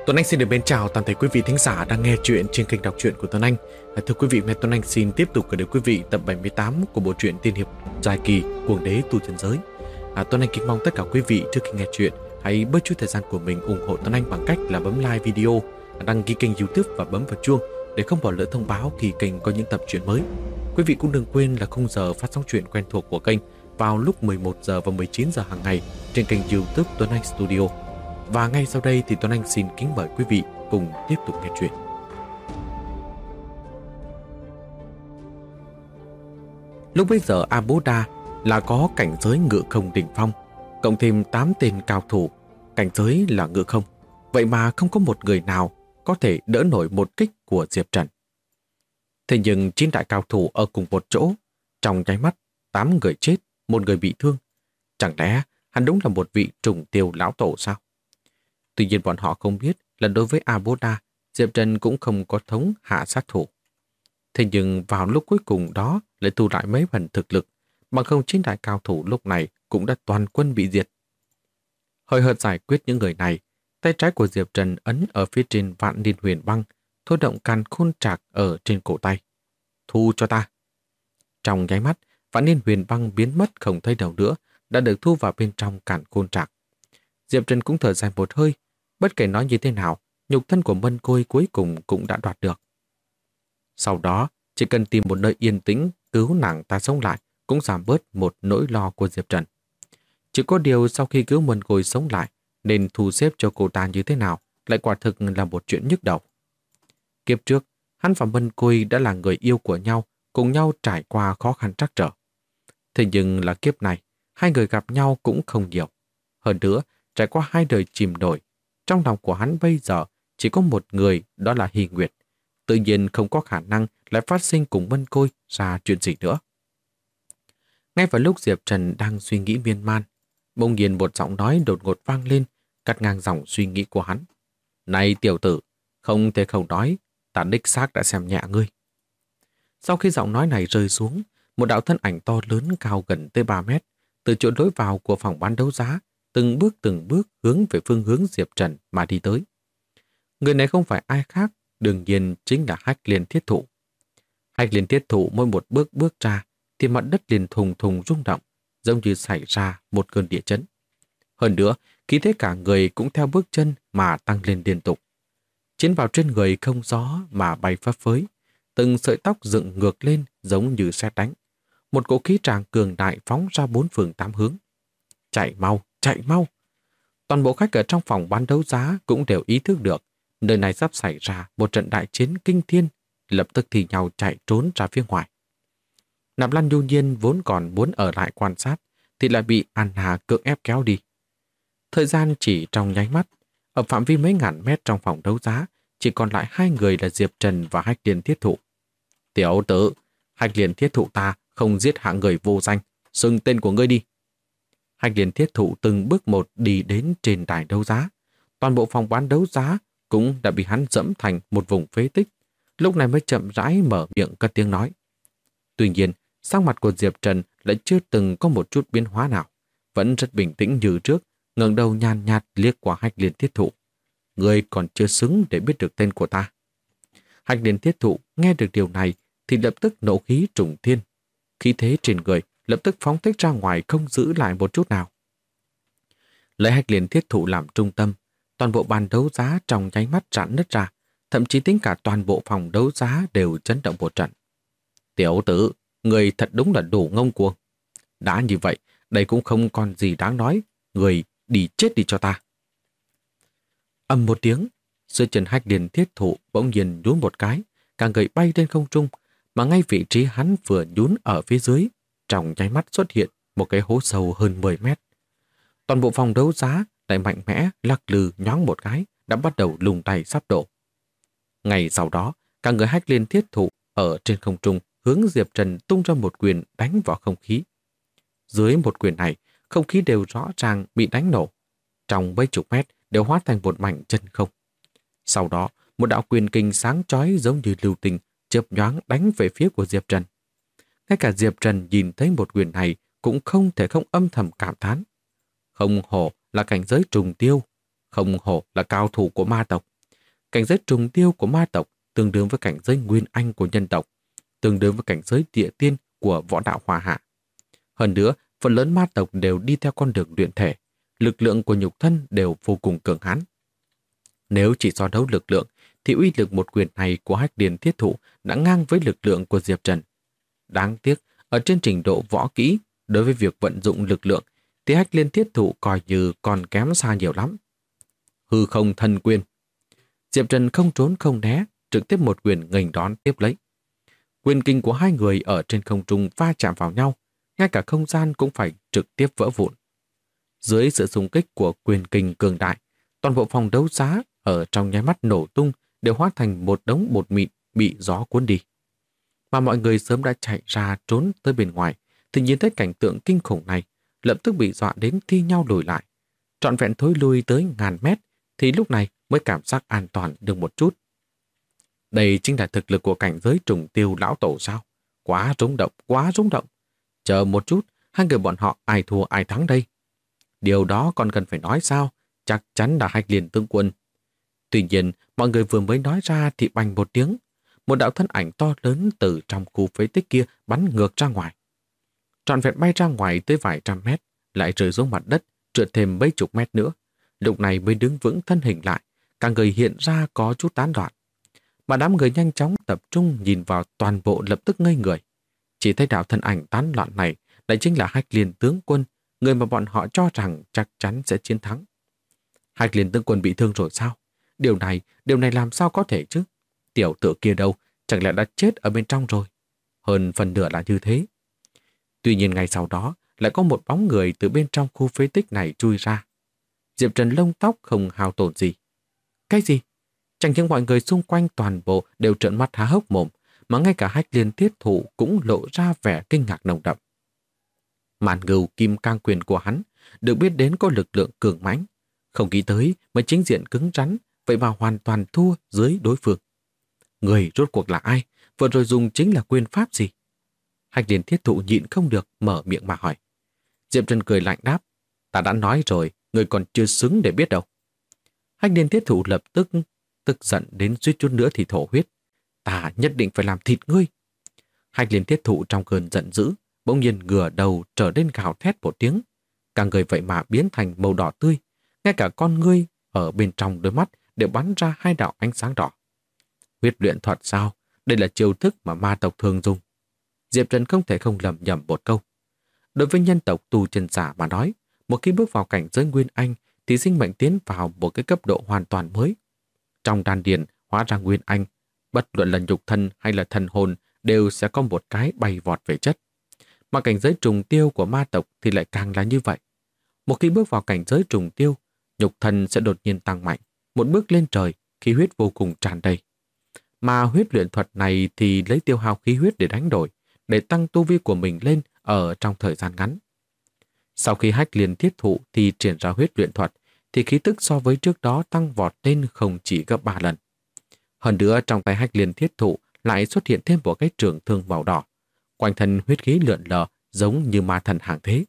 Tuấn Anh xin được mến chào toàn thể quý vị thính giả đang nghe chuyện trên kênh đọc truyện của Tuấn Anh. Thưa quý vị, hôm nay Tuấn Anh xin tiếp tục gửi đến quý vị tập 78 của bộ truyện tiên hiệp dài kỳ Cuồng đế tu chân giới. Tuấn Anh kính mong tất cả quý vị trước khi nghe chuyện hãy bớt chút thời gian của mình ủng hộ Tuấn Anh bằng cách là bấm like video, đăng ký kênh YouTube và bấm vào chuông để không bỏ lỡ thông báo khi kênh có những tập truyện mới. Quý vị cũng đừng quên là khung giờ phát sóng truyện quen thuộc của kênh vào lúc 11 giờ và 19 giờ hàng ngày trên kênh YouTube Tuấn Anh Studio. Và ngay sau đây thì Tuấn Anh xin kính mời quý vị cùng tiếp tục nghe chuyện. Lúc bấy giờ A Bố Đa là có cảnh giới ngự không đỉnh phong, cộng thêm 8 tên cao thủ, cảnh giới là ngự không. Vậy mà không có một người nào có thể đỡ nổi một kích của Diệp Trần. Thế nhưng 9 đại cao thủ ở cùng một chỗ, trong nháy mắt 8 người chết, 1 người bị thương. Chẳng lẽ hắn đúng là một vị trùng tiêu lão tổ sao? Tuy nhiên bọn họ không biết là đối với A Bố Đa, Diệp Trần cũng không có thống hạ sát thủ. Thế nhưng vào lúc cuối cùng đó lại thu lại mấy phần thực lực, bằng không 9 đại cao thủ lúc này cũng đã toàn quân bị diệt. Hơi hợt giải quyết những người này, tay trái của Diệp Trần ấn ở phía trên Vạn Niên Huyền Băng, thôi động càn khôn trạc ở trên cổ tay. Thu cho ta. Trong nháy mắt, Vạn Niên Huyền Băng biến mất không thấy đâu nữa, đã được thu vào bên trong càn khôn trạc. Diệp Trần cũng thở dài một hơi, bất kể nói như thế nào, nhục thân của Mân Côi cuối cùng cũng đã đoạt được. Sau đó, chỉ cần tìm một nơi yên tĩnh, cứu nàng ta sống lại, cũng giảm bớt một nỗi lo của Diệp Trần. Chỉ có điều sau khi cứu Mân Côi sống lại, nên thu xếp cho cô ta như thế nào, lại quả thực là một chuyện nhức đầu. Kiếp trước, hắn và Mân Côi đã là người yêu của nhau, cùng nhau trải qua khó khăn trắc trở. Thế nhưng là kiếp này, hai người gặp nhau cũng không nhiều. Hơn nữa, trải qua 2 đời chìm nổi, trong lòng của hắn bây giờ chỉ có một người, đó là Hy Nguyệt. Tự nhiên không có khả năng lại phát sinh cùng Mân Côi ra chuyện gì nữa. Ngay vào lúc Diệp Trần đang suy nghĩ miên man, bỗng nhiên một giọng nói đột ngột vang lên, cắt ngang dòng suy nghĩ của hắn. Này tiểu tử, không thể không nói, ta đích xác đã xem nhẹ ngươi. Sau khi giọng nói này rơi xuống, một đạo thân ảnh to lớn cao gần tới 3 mét, từ chỗ lối vào của phòng bán đấu giá, từng bước hướng về phương hướng Diệp Trần mà đi tới. Người này không phải ai khác, đương nhiên chính là Hách Liên Thiết Thụ. Hách Liên Thiết Thụ mỗi một bước ra, thì mặt đất liền thùng thùng rung động, giống như xảy ra một cơn địa chấn. Hơn nữa, khí thế cả người cũng theo bước chân mà tăng lên liên tục. Chiến vào trên người không gió mà bay phấp phới, từng sợi tóc dựng ngược lên giống như sét đánh. Một cỗ khí tràng cường đại phóng ra 4 phương 8 hướng. Chạy mau, chạy mau! Toàn bộ khách ở trong phòng bán đấu giá cũng đều ý thức được nơi này sắp xảy ra một trận đại chiến kinh thiên, lập tức thì nhau chạy trốn ra phía ngoài. Nạp Lan Nhu Nhiên vốn còn muốn ở lại quan sát thì lại bị An Hà cưỡng ép kéo đi. Thời gian chỉ trong nháy mắt, ở phạm vi mấy ngàn mét trong phòng đấu giá chỉ còn lại 2 người là Diệp Trần và Hách Liên Thiết Thụ. Tiểu tử, Hách Liên Thiết Thụ ta không giết hạng người vô danh, xưng tên của ngươi đi. Hách Liên Thiết Thụ từng bước một đi đến trên đài đấu giá. Toàn bộ phòng bán đấu giá cũng đã bị hắn dẫm thành một vùng phế tích. Lúc này mới chậm rãi mở miệng cất tiếng nói. Tuy nhiên, sắc mặt của Diệp Trần lại chưa từng có một chút biến hóa nào. Vẫn rất bình tĩnh như trước, ngẩng đầu nhàn nhạt liếc qua Hách Liên Thiết Thụ. Ngươi còn chưa xứng để biết được tên của ta. Hách Liên Thiết Thụ nghe được điều này thì lập tức nộ khí trùng thiên. Khí thế trên người lập tức phóng thích ra ngoài, không giữ lại một chút nào. Lấy Hách Liên Thiết Thụ làm trung tâm, toàn bộ bàn đấu giá trong nháy mắt rạn nứt ra, thậm chí tính cả toàn bộ phòng đấu giá đều chấn động một trận. Tiểu tử, người thật đúng là đủ ngông cuồng. Đã như vậy, đây cũng không còn gì đáng nói, người đi chết đi cho ta. Ầm một tiếng, dưới chân Hách Liên Thiết Thụ bỗng nhiên nhún một cái, cả người bay lên không trung, mà ngay vị trí hắn vừa nhún ở phía dưới, trong nháy mắt xuất hiện một cái hố sâu hơn 10 mét. Toàn bộ phòng đấu giá lại mạnh mẽ lắc lư nhoáng một cái, đã bắt đầu lung tay sắp đổ. Ngày sau đó, cả người Hách Liên Thiết Thụ ở trên không trung hướng Diệp Trần tung ra một quyền đánh vào không khí. Dưới một quyền này, không khí đều rõ ràng bị đánh nổ. Trong mấy chục mét đều hóa thành một mảnh chân không. Sau đó, một đạo quyền kình sáng chói giống như lưu tình chớp nhoáng đánh về phía của Diệp Trần. Ngay cả Diệp Trần nhìn thấy một quyền này cũng không thể không âm thầm cảm thán. Không hổ là cảnh giới trùng tiêu, không hổ là cao thủ của ma tộc. Cảnh giới trùng tiêu của ma tộc tương đương với cảnh giới nguyên anh của nhân tộc, tương đương với cảnh giới địa tiên của võ đạo Hoa Hạ. Hơn nữa, phần lớn ma tộc đều đi theo con đường luyện thể, lực lượng của nhục thân đều vô cùng cường hãn. Nếu chỉ so đấu lực lượng, thì uy lực một quyền này của Hách Liên Thiết Thụ đã ngang với lực lượng của Diệp Trần. Đáng tiếc, ở trên trình độ võ kỹ, đối với việc vận dụng lực lượng, thì Hách Liên Thiết Thụ coi như còn kém xa nhiều lắm. Hư không thần quyền. Diệp Trần không trốn không né, trực tiếp một quyền nghênh đón tiếp lấy. Quyền kinh của hai người ở trên không trung va chạm vào nhau, ngay cả không gian cũng phải trực tiếp vỡ vụn. Dưới sự xung kích của quyền kinh cường đại, toàn bộ phòng đấu giá ở trong nháy mắt nổ tung đều hóa thành một đống bột mịn bị gió cuốn đi. Mà mọi người sớm đã chạy ra trốn tới bên ngoài, thì nhìn thấy cảnh tượng kinh khủng này, lập tức bị dọa đến thi nhau lùi lại. Trọn vẹn thối lui tới ngàn mét, thì lúc này mới cảm giác an toàn được một chút. Đây chính là thực lực của cảnh giới trùng tiêu lão tổ sao? Quá rung động, quá rung động. Chờ một chút, hai người bọn họ ai thua ai thắng đây? Điều đó còn cần phải nói sao? Chắc chắn là Hách Liên tướng quân. Tuy nhiên, mọi người vừa mới nói ra thì bành một tiếng. Một đạo thân ảnh to lớn từ trong khu phế tích kia bắn ngược ra ngoài. Trọn vẹn bay ra ngoài tới vài trăm mét, lại rơi xuống mặt đất, trượt thêm mấy chục mét nữa. Lúc này mới đứng vững thân hình lại, cả người hiện ra có chút tán loạn. Mà đám người nhanh chóng tập trung nhìn vào toàn bộ lập tức ngây người. Chỉ thấy đạo thân ảnh tán loạn này lại chính là Hách Liên tướng quân, người mà bọn họ cho rằng chắc chắn sẽ chiến thắng. Hách Liên tướng quân bị thương rồi sao? Điều này làm sao có thể chứ? Tiểu tử kia đâu, chẳng lẽ đã chết ở bên trong rồi? Hơn phần nửa là như thế. Tuy nhiên ngay sau đó, lại có một bóng người từ bên trong khu phế tích này chui ra. Diệp Trần lông tóc không hao tổn gì. Cái gì? Chẳng những mọi người xung quanh toàn bộ đều trợn mắt há hốc mồm, mà ngay cả Hách Liên Thiết Thụ cũng lộ ra vẻ kinh ngạc nồng đậm. Màn Ngưu Kim Cang Quyền của hắn được biết đến có lực lượng cường mãnh, không nghĩ tới mới chính diện cứng rắn, vậy mà hoàn toàn thua dưới đối phương. Người rốt cuộc là ai? Vừa rồi dùng chính là quyền pháp gì? Hách Liên Thiết Thụ nhịn không được mở miệng mà hỏi. Diệp Trần cười lạnh đáp, ta đã nói rồi, người còn chưa xứng để biết đâu. Hách Liên Thiết Thụ lập tức giận đến suýt chút nữa thì thổ huyết. Ta nhất định phải làm thịt ngươi. Hách Liên Thiết Thụ trong cơn giận dữ, bỗng nhiên ngửa đầu trở lên gào thét một tiếng. Cả người vậy mà biến thành màu đỏ tươi, ngay cả con ngươi ở bên trong đôi mắt đều bắn ra hai đạo ánh sáng đỏ. Huyết luyện thuật sao? Đây là chiêu thức mà ma tộc thường dùng. Diệp Trần không thể không lầm nhầm một câu. Đối với nhân tộc tu chân giả mà nói, một khi bước vào cảnh giới Nguyên Anh thì sinh mệnh tiến vào một cái cấp độ hoàn toàn mới. Trong đan điền hóa ra Nguyên Anh, bất luận là nhục thân hay là thần hồn đều sẽ có một cái bay vọt về chất. Mà cảnh giới trùng tiêu của ma tộc thì lại càng là như vậy. Một khi bước vào cảnh giới trùng tiêu, nhục thân sẽ đột nhiên tăng mạnh, một bước lên trời, khí huyết vô cùng tràn đầy. Mà huyết luyện thuật này thì lấy tiêu hao khí huyết để đánh đổi, để tăng tu vi của mình lên ở trong thời gian ngắn. Sau khi Hách Liên Thiết Thụ thì triển ra huyết luyện thuật, thì khí tức so với trước đó tăng vọt lên không chỉ gấp 3 lần. Hơn nữa trong tay Hách Liên Thiết Thụ lại xuất hiện thêm một cái trường thương màu đỏ, quanh thân huyết khí lượn lờ giống như ma thần hàng thế.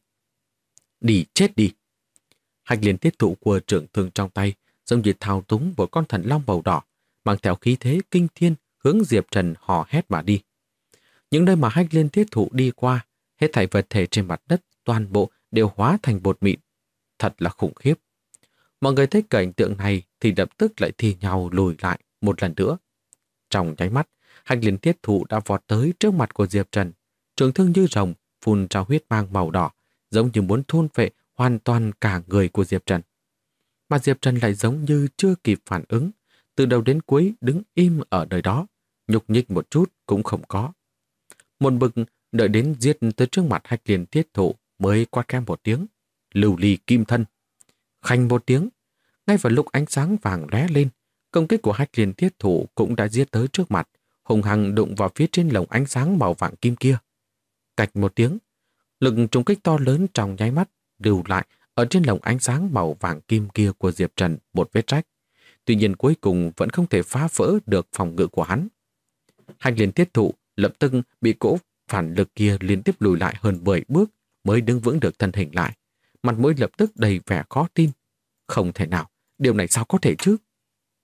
Đi chết đi! Hách Liên Thiết Thụ của trường thương trong tay giống như thao túng một con thần long màu đỏ, mang theo khí thế kinh thiên hướng Diệp Trần hò hét mà đi. Những nơi mà Hách Liên Thiết Thụ đi qua, hết thảy vật thể trên mặt đất toàn bộ đều hóa thành bột mịn. Thật là khủng khiếp. Mọi người thấy cảnh tượng này thì lập tức lại thi nhau lùi lại một lần nữa. Trong nháy mắt, Hách Liên Thiết Thụ đã vọt tới trước mặt của Diệp Trần. Trường thương như rồng, phun ra huyết mang màu đỏ, giống như muốn thôn phệ hoàn toàn cả người của Diệp Trần. Mà Diệp Trần lại giống như chưa kịp phản ứng, từ đầu đến cuối đứng im ở nơi đó, nhúc nhích một chút cũng không có. Một bực đợi đến giết tới trước mặt Hách Liên Thiết Thụ mới quát khẽ một tiếng, lưu ly kim thân. Khanh một tiếng, ngay vào lúc ánh sáng vàng lóe lên, công kích của Hách Liên Thiết Thụ cũng đã giết tới trước mặt, hùng hăng đụng vào phía trên lồng ánh sáng màu vàng kim kia. Cạch một tiếng, lực trùng kích to lớn trong nháy mắt lưu lại ở trên lồng ánh sáng màu vàng kim kia của Diệp Trần một vết rách. Tuy nhiên cuối cùng vẫn không thể phá vỡ được phòng ngự của hắn. Hách Liên Thiết Thụ lập tức bị cỗ phản lực kia liên tiếp lùi lại hơn 10 bước mới đứng vững được thân hình lại. Mặt mũi lập tức đầy vẻ khó tin. Không thể nào, điều này sao có thể chứ?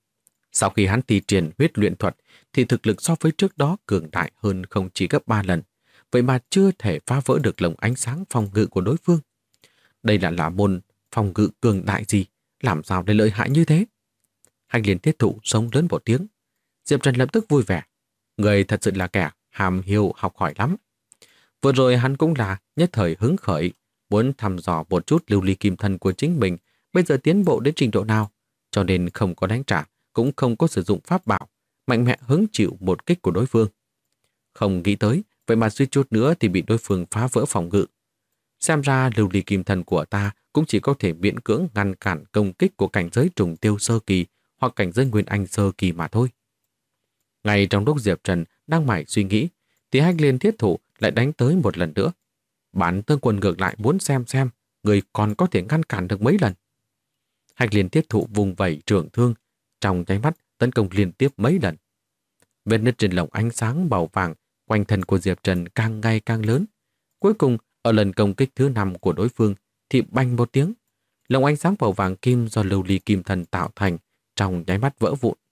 Sau khi hắn thi triển huyết luyện thuật thì thực lực so với trước đó cường đại hơn không chỉ gấp 3 lần, vậy mà chưa thể phá vỡ được lồng ánh sáng phòng ngự của đối phương. Đây là môn phòng ngự cường đại gì, làm sao để lợi hại như thế? Hách Liên Thiết Thụ sống lớn một tiếng. Diệp Trần lập tức vui vẻ. Người thật sự là kẻ hàm hiếu học hỏi lắm. Vừa rồi hắn cũng là nhất thời hứng khởi, muốn thăm dò một chút lưu ly kim thân của chính mình bây giờ tiến bộ đến trình độ nào, cho nên không có đánh trả, cũng không có sử dụng pháp bảo, mạnh mẽ hứng chịu một kích của đối phương. Không nghĩ tới, vậy mà suýt chút nữa thì bị đối phương phá vỡ phòng ngự. Xem ra lưu ly kim thân của ta cũng chỉ có thể miễn cưỡng ngăn cản công kích của cảnh giới trùng tiêu sơ kỳ hoặc cảnh giới nguyên anh sơ kỳ mà thôi. Ngay trong lúc Diệp Trần đang mải suy nghĩ, thì Hách Liên Thiết Thụ lại đánh tới một lần nữa. Bản Tương Quân ngược lại muốn xem người còn có thể ngăn cản được mấy lần. Hách Liên Thiết Thụ vùng vẩy trường thương, trong nháy mắt tấn công liên tiếp mấy lần. Vết nứt trên lồng ánh sáng màu vàng quanh thân của Diệp Trần càng ngày càng lớn. Cuối cùng, ở lần công kích thứ 5 của đối phương thì bành một tiếng, lồng ánh sáng màu vàng kim do lưu ly kim thần tạo thành trong nháy mắt vỡ vụn.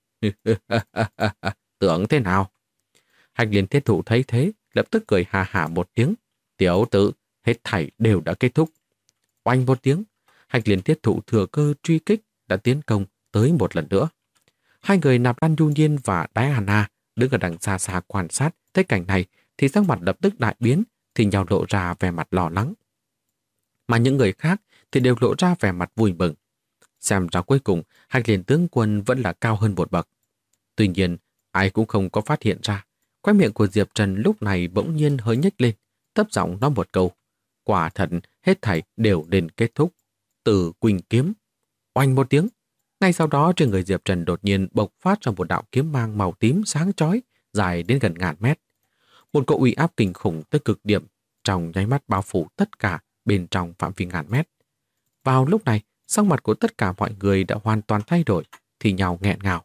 Tưởng thế nào? Hách Liên Thiết Thụ thấy thế, lập tức cười hà hả một tiếng. Tiểu tử, hết thảy đều đã kết thúc. Oanh một tiếng, Hách Liên Thiết Thụ thừa cơ truy kích đã tiến công tới một lần nữa. Hai người Nạp Lan Du Nhiên và Diana đứng ở đằng xa xa quan sát thấy cảnh này thì sắc mặt lập tức đại biến, thì nhau lộ ra vẻ mặt lo lắng. Mà những người khác thì đều lộ ra vẻ mặt vui mừng. Xem ra cuối cùng Hách Liên tướng quân vẫn là cao hơn một bậc. Tuy nhiên, ai cũng không có phát hiện ra. Khóe miệng của Diệp Trần lúc này bỗng nhiên hơi nhếch lên, thấp giọng nói một câu. Quả thật, hết thảy đều nên kết thúc. Từ Quỳnh kiếm. Oanh một tiếng. Ngay sau đó trên người Diệp Trần đột nhiên bộc phát ra một đạo kiếm mang màu tím sáng chói, dài đến gần ngàn mét. Một cỗ uy áp kinh khủng tới cực điểm, trong nháy mắt bao phủ tất cả bên trong phạm vi ngàn mét. Vào lúc này, sắc mặt của tất cả mọi người đã hoàn toàn thay đổi, thì nhau nghẹn ngào.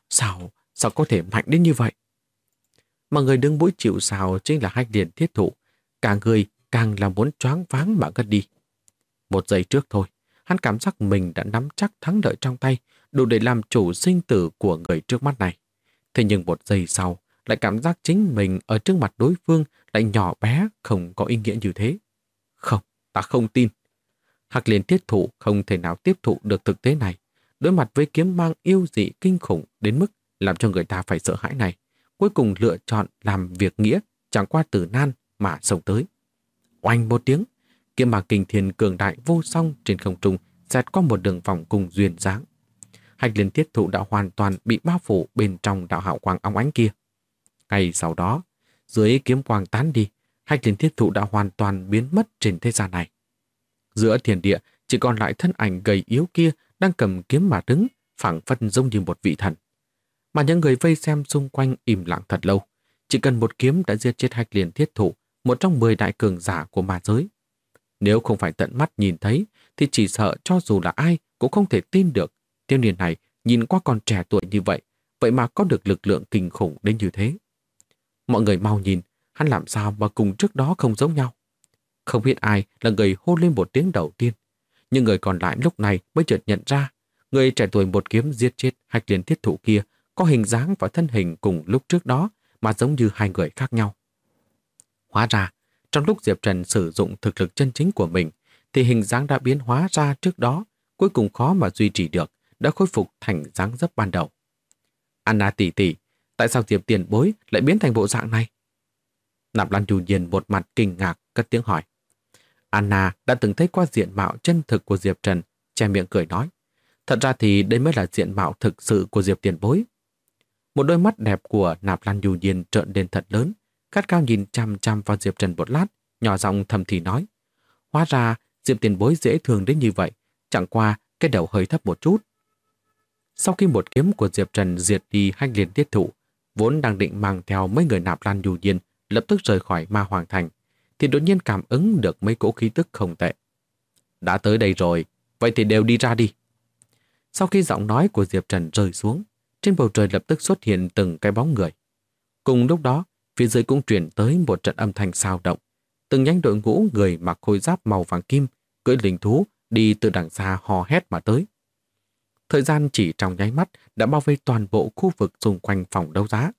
Sao có thể mạnh đến như vậy? Mà người đứng mũi chịu sào chính là Hách Liên Thiết Thụ. Cả người càng là muốn choáng váng mà ngất đi. Một giây trước thôi, hắn cảm giác mình đã nắm chắc thắng lợi trong tay, đủ để làm chủ sinh tử của người trước mắt này. Thế nhưng một giây sau, lại cảm giác chính mình ở trước mặt đối phương lại nhỏ bé, không có ý nghĩa như thế. Không, ta không tin. Hách Liên Thiết Thụ không thể nào tiếp thụ được thực tế này. Đối mặt với kiếm mang yêu dị kinh khủng đến mức làm cho người ta phải sợ hãi này, cuối cùng lựa chọn làm việc nghĩa, chẳng qua tử nan mà xông tới. Oanh một tiếng, kiếm mang kinh thiên cường đại vô song trên không trung xẹt qua một đường vòng cung duyên dáng. Hách Liên Thiết Thụ đã hoàn toàn bị bao phủ bên trong đạo hào quang óng ánh kia. Ngay sau đó, dưới kiếm quang tán đi, Hách Liên Thiết Thụ đã hoàn toàn biến mất trên thế gian này. Giữa thiên địa chỉ còn lại thân ảnh gầy yếu kia đang cầm kiếm mà đứng, phảng phất giống như một vị thần. Mà những người vây xem xung quanh im lặng thật lâu. Chỉ cần một kiếm đã giết chết Hách Liên Thiết Thụ, một trong 10 đại cường giả của ma giới. Nếu không phải tận mắt nhìn thấy, thì chỉ sợ cho dù là ai cũng không thể tin được. Thiếu niên này nhìn qua còn trẻ tuổi như vậy, vậy mà có được lực lượng kinh khủng đến như thế. Mọi người mau nhìn, hắn làm sao mà cùng trước đó không giống nhau. Không biết ai là người hô lên một tiếng đầu tiên. Nhưng người còn lại lúc này mới chợt nhận ra, người trẻ tuổi một kiếm giết chết Hách Liên Thiết Thụ kia có hình dáng và thân hình cùng lúc trước đó mà giống như hai người khác nhau. Hóa ra, trong lúc Diệp Trần sử dụng thực lực chân chính của mình, thì hình dáng đã biến hóa ra trước đó, cuối cùng khó mà duy trì được, đã khôi phục thành dáng dấp ban đầu. Anna tỷ tỷ, tại sao Diệp tiền bối lại biến thành bộ dạng này? Nạp Lan Du Nhiên một mặt kinh ngạc cất tiếng hỏi. Anna đã từng thấy qua diện mạo chân thực của Diệp Trần, che miệng cười nói. Thật ra thì đây mới là diện mạo thực sự của Diệp tiền bối. Một đôi mắt đẹp của Nạp Lan Du Nhiên trợn lên thật lớn, gắt cao nhìn chăm chăm vào Diệp Trần một lát, nhỏ giọng thầm thì nói. Hóa ra Diệp tiền bối dễ thương đến như vậy, chẳng qua cái đầu hơi thấp một chút. Sau khi một kiếm của Diệp Trần diệt đi Hách Liên Thiết Thụ, vốn đang định mang theo mấy người Nạp Lan Du Nhiên lập tức rời khỏi Ma Hoàng Thành, thì đột nhiên cảm ứng được mấy cỗ khí tức không tệ. Đã tới đây rồi, vậy thì đều đi ra đi. Sau khi giọng nói của Diệp Trần rơi xuống, trên bầu trời lập tức xuất hiện từng cái bóng người. Cùng lúc đó, phía dưới cũng truyền tới một trận âm thanh xao động. Từng nhánh đội ngũ người mặc khôi giáp màu vàng kim, cưỡi linh thú đi từ đằng xa hò hét mà tới. Thời gian chỉ trong nháy mắt đã bao vây toàn bộ khu vực xung quanh phòng đấu giá.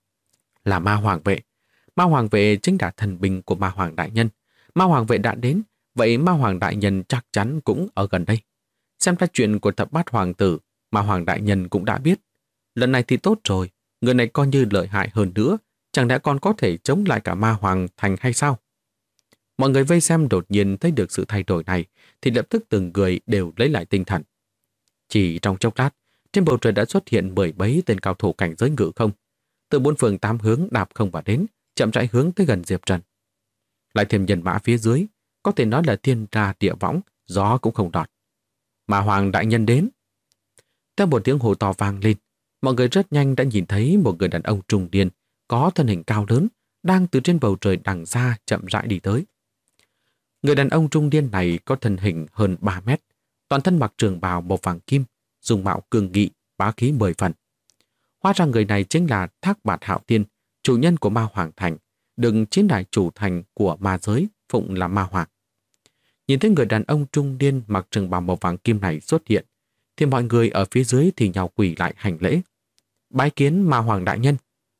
Là ma hoàng vệ. Ma hoàng vệ chính là thần binh của ma hoàng đại nhân. Ma hoàng vệ đã đến, vậy ma hoàng đại nhân chắc chắn cũng ở gần đây. Xem ra chuyện của thập bát hoàng tử, ma hoàng đại nhân cũng đã biết. Lần này thì tốt rồi, người này coi như lợi hại hơn nữa, chẳng lẽ còn có thể chống lại cả ma hoàng thành hay sao? Mọi người vây xem đột nhiên thấy được sự thay đổi này, thì lập tức từng người đều lấy lại tinh thần. Chỉ trong chốc lát, trên bầu trời đã xuất hiện mười mấy tên cao thủ cảnh giới ngự không. Từ bốn phương tám hướng đạp không vào đến, chậm rãi hướng tới gần Diệp Trần. Lại thêm nhân mã phía dưới, có thể nói là thiên ra địa võng, gió cũng không đọt. Ma hoàng đại nhân đến. Theo một tiếng hô to vang lên, mọi người rất nhanh đã nhìn thấy một người đàn ông trung niên, có thân hình cao lớn, đang từ trên bầu trời đằng xa chậm rãi đi tới. Người đàn ông trung niên này có thân hình hơn 3 mét, toàn thân mặc trường bào màu vàng kim, dùng mạo cường nghị, bá khí 10 phần. Hóa ra người này chính là Thác Bạt Hạo Thiên, chủ nhân của Ma Hoàng Thành, được chiến đại chủ thành của ma giới phụng là Ma Hoàng. Nhìn thấy người đàn ông trung niên mặc trường bào màu vàng kim này xuất hiện, thì mọi người ở phía dưới thì nhào quỳ lại hành lễ. Bái kiến Ma Hoàng đại nhân.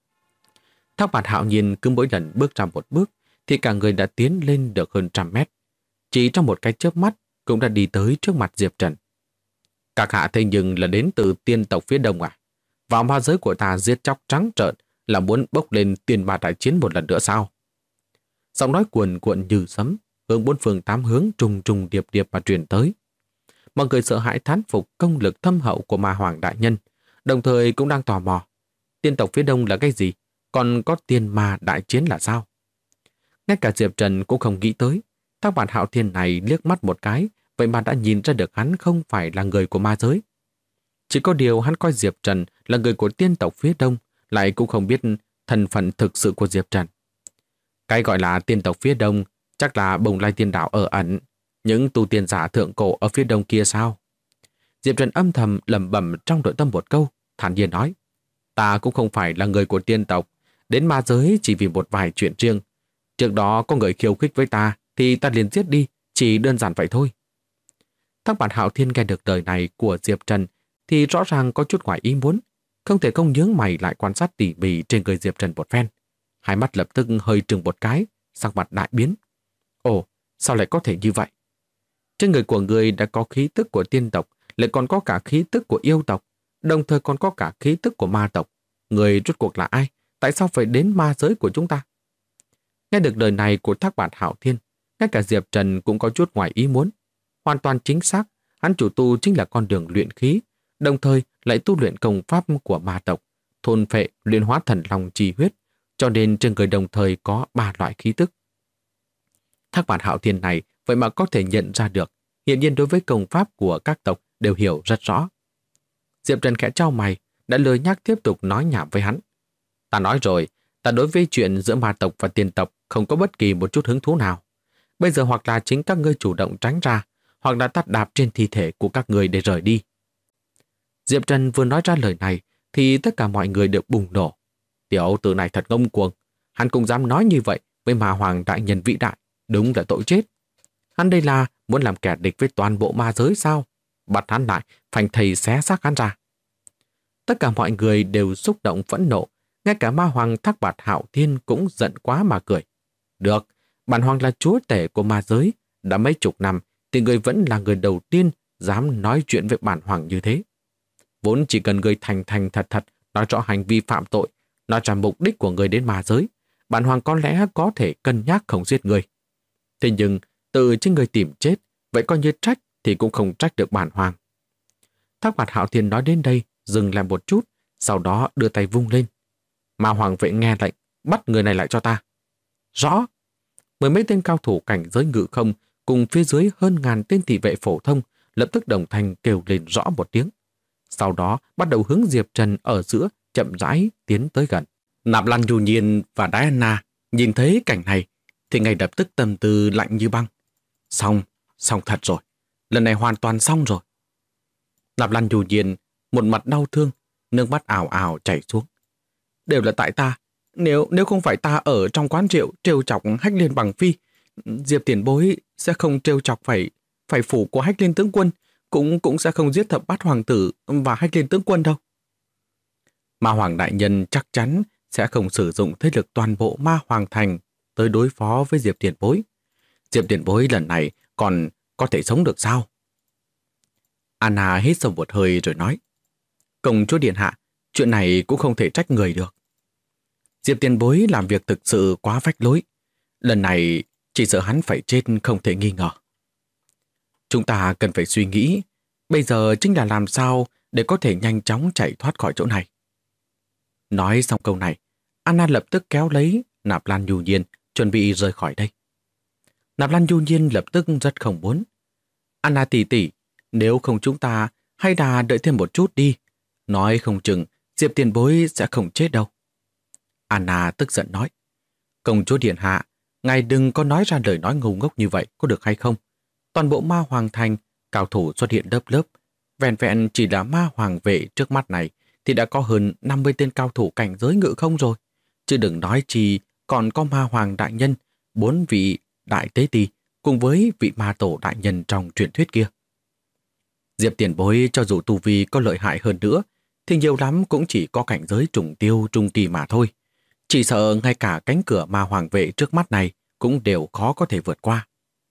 Thác Bạt Hạo Nhiên cứ mỗi lần bước ra một bước, thì cả người đã tiến lên được hơn 100 mét. Chỉ trong một cái chớp mắt cũng đã đi tới trước mặt Diệp Trần. Các hạ thế nhưng là đến từ tiên tộc phía đông à? Vào ma giới của ta giết chóc trắng trợn là muốn bốc lên tiền ma đại chiến một lần nữa sao? Giọng nói cuồn cuộn như sấm, hướng bốn phương tám hướng trùng trùng điệp điệp mà truyền tới. Mọi người sợ hãi thán phục công lực thâm hậu của Ma Hoàng đại nhân, đồng thời cũng đang tò mò. Tiên tộc phía đông là cái gì? Còn có tiên ma đại chiến là sao? Ngay cả Diệp Trần cũng không nghĩ tới. Thác Bạt Hạo Thiên này liếc mắt một cái, vậy mà đã nhìn ra được hắn không phải là người của ma giới. Chỉ có điều hắn coi Diệp Trần là người của tiên tộc phía đông, lại cũng không biết thân phận thực sự của Diệp Trần. Cái gọi là tiên tộc phía đông chắc là Bồng Lai Tiên Đảo ở ẩn, những tu tiên giả thượng cổ ở phía đông kia sao? Diệp Trần âm thầm lẩm bẩm trong nội tâm một câu, thản nhiên nói: ta cũng không phải là người của tiên tộc, đến ma giới chỉ vì một vài chuyện riêng. Trước đó có người khiêu khích với ta thì ta liền giết đi, chỉ đơn giản vậy thôi. Thác Bạt Hạo Thiên nghe được lời này của Diệp Trần thì rõ ràng có chút ngoài ý muốn, không thể không nhướng mày lại quan sát tỉ mỉ trên người Diệp Trần một phen. Hai mắt lập tức hơi trừng một cái, sắc mặt đại biến. Ồ, sao lại có thể như vậy? Trên người của người đã có khí tức của tiên tộc, lại còn có cả khí tức của yêu tộc, đồng thời còn có cả khí tức của ma tộc. Người rốt cuộc là ai? Tại sao phải đến ma giới của chúng ta? Nghe được lời này của Thác Bạt Hạo Thiên, ngay cả Diệp Trần cũng có chút ngoài ý muốn. Hoàn toàn chính xác, hắn chủ tu chính là con đường luyện khí, đồng thời lại tu luyện công pháp của ma tộc, thôn phệ, luyện hóa thần long chi huyết, cho nên trên người đồng thời có 3 loại khí tức. Thác Bạt Hạo Thiên này vậy mà có thể nhận ra được, hiển nhiên đối với công pháp của các tộc đều hiểu rất rõ. Diệp Trần khẽ chau mày, đã lười nhắc tiếp tục nói nhảm với hắn. Ta nói rồi, ta đối với chuyện giữa ma tộc và tiên tộc không có bất kỳ một chút hứng thú nào. Bây giờ hoặc là chính các ngươi chủ động tránh ra, hoặc là tát đạp trên thi thể của các ngươi để rời đi. Diệp Trần vừa nói ra lời này thì tất cả mọi người đều bùng nổ. Tiểu tử này thật ngông cuồng, hắn cũng dám nói như vậy với Ma Hoàng đại nhân vĩ đại, đúng là tội chết. Hắn đây là muốn làm kẻ địch với toàn bộ ma giới sao? Bắt hắn lại, phanh thầy xé xác hắn ra. Tất cả mọi người đều xúc động phẫn nộ, ngay cả Ma Hoàng Thác Bạt Hạo Thiên cũng giận quá mà cười. Được, bản hoàng là chúa tể của ma giới, đã mấy chục năm thì người vẫn là người đầu tiên dám nói chuyện với bản hoàng như thế. Vốn chỉ cần người thành thành thật thật nói rõ hành vi phạm tội, nói ra mục đích của người đến ma giới, bản hoàng có lẽ có thể cân nhắc không giết người. Thế nhưng tự chính người tìm chết, vậy coi như trách thì cũng không trách được bản hoàng. Thác Bạt Hạo Thiên nói đến đây, dừng lại một chút, sau đó đưa tay vung lên. Ma Hoàng vệ nghe lệnh, bắt người này lại cho ta. Rõ. Mười mấy tên cao thủ cảnh giới ngự không cùng phía dưới hơn ngàn tên thị vệ phổ thông lập tức đồng thanh kêu lên rõ một tiếng. Sau đó bắt đầu hướng Diệp Trần ở giữa chậm rãi tiến tới gần. Nạp Lan Dù Nhiên và Diana nhìn thấy cảnh này thì ngay lập tức tâm tư lạnh như băng. Xong thật rồi. Lần này hoàn toàn xong rồi. Nạp Lan Dù Nhiên một mặt đau thương, nước mắt ào ào chảy xuống. Đều là tại ta. Nếu không phải ta ở trong quán rượu trêu chọc Hách Liên bằng phi, Diệp tiền bối sẽ không trêu chọc phải phủ của Hách Liên tướng quân, cũng sẽ không giết thập bát hoàng tử và Hách Liên tướng quân đâu. Ma Hoàng đại nhân chắc chắn sẽ không sử dụng thế lực toàn bộ Ma Hoàng thành tới đối phó với Diệp Tiền Bối. Diệp Tiền Bối lần này còn có thể sống được sao? Anna hít sâu một hơi rồi nói, công chúa điện hạ, chuyện này cũng không thể trách người được. Diệp Tiền Bối làm việc thực sự quá phách lối. Lần này chỉ sợ hắn phải chết không thể nghi ngờ. Chúng ta cần phải suy nghĩ, bây giờ chính là làm sao để có thể nhanh chóng chạy thoát khỏi chỗ này. Nói xong câu này, Anna lập tức kéo lấy Nạp Lan Nhu Nhiên, chuẩn bị rời khỏi đây. Nạp Lan Nhu Nhiên lập tức rất không muốn. Anna tỷ tỷ, nếu không chúng ta hay là đợi thêm một chút đi. Nói không chừng Diệp Tiền Bối sẽ không chết đâu. Anna tức giận nói, công chúa điện hạ, ngài đừng có nói ra lời nói ngu ngốc như vậy có được hay không? Toàn bộ Ma Hoàng thành, cao thủ xuất hiện lớp lớp. Vẹn vẹn chỉ là Ma Hoàng vệ trước mắt này thì đã có hơn 50 tên cao thủ cảnh giới ngự không rồi. Chứ đừng nói chi còn có Ma Hoàng đại nhân, 4 vị đại tế ti cùng với vị ma tổ đại nhân trong truyền thuyết kia. Diệp Tiền Bối cho dù tu vi có lợi hại hơn nữa thì nhiều lắm cũng chỉ có cảnh giới trùng tiêu trung kỳ mà thôi. Chỉ sợ ngay cả cánh cửa Ma Hoàng vệ trước mắt này cũng đều khó có thể vượt qua.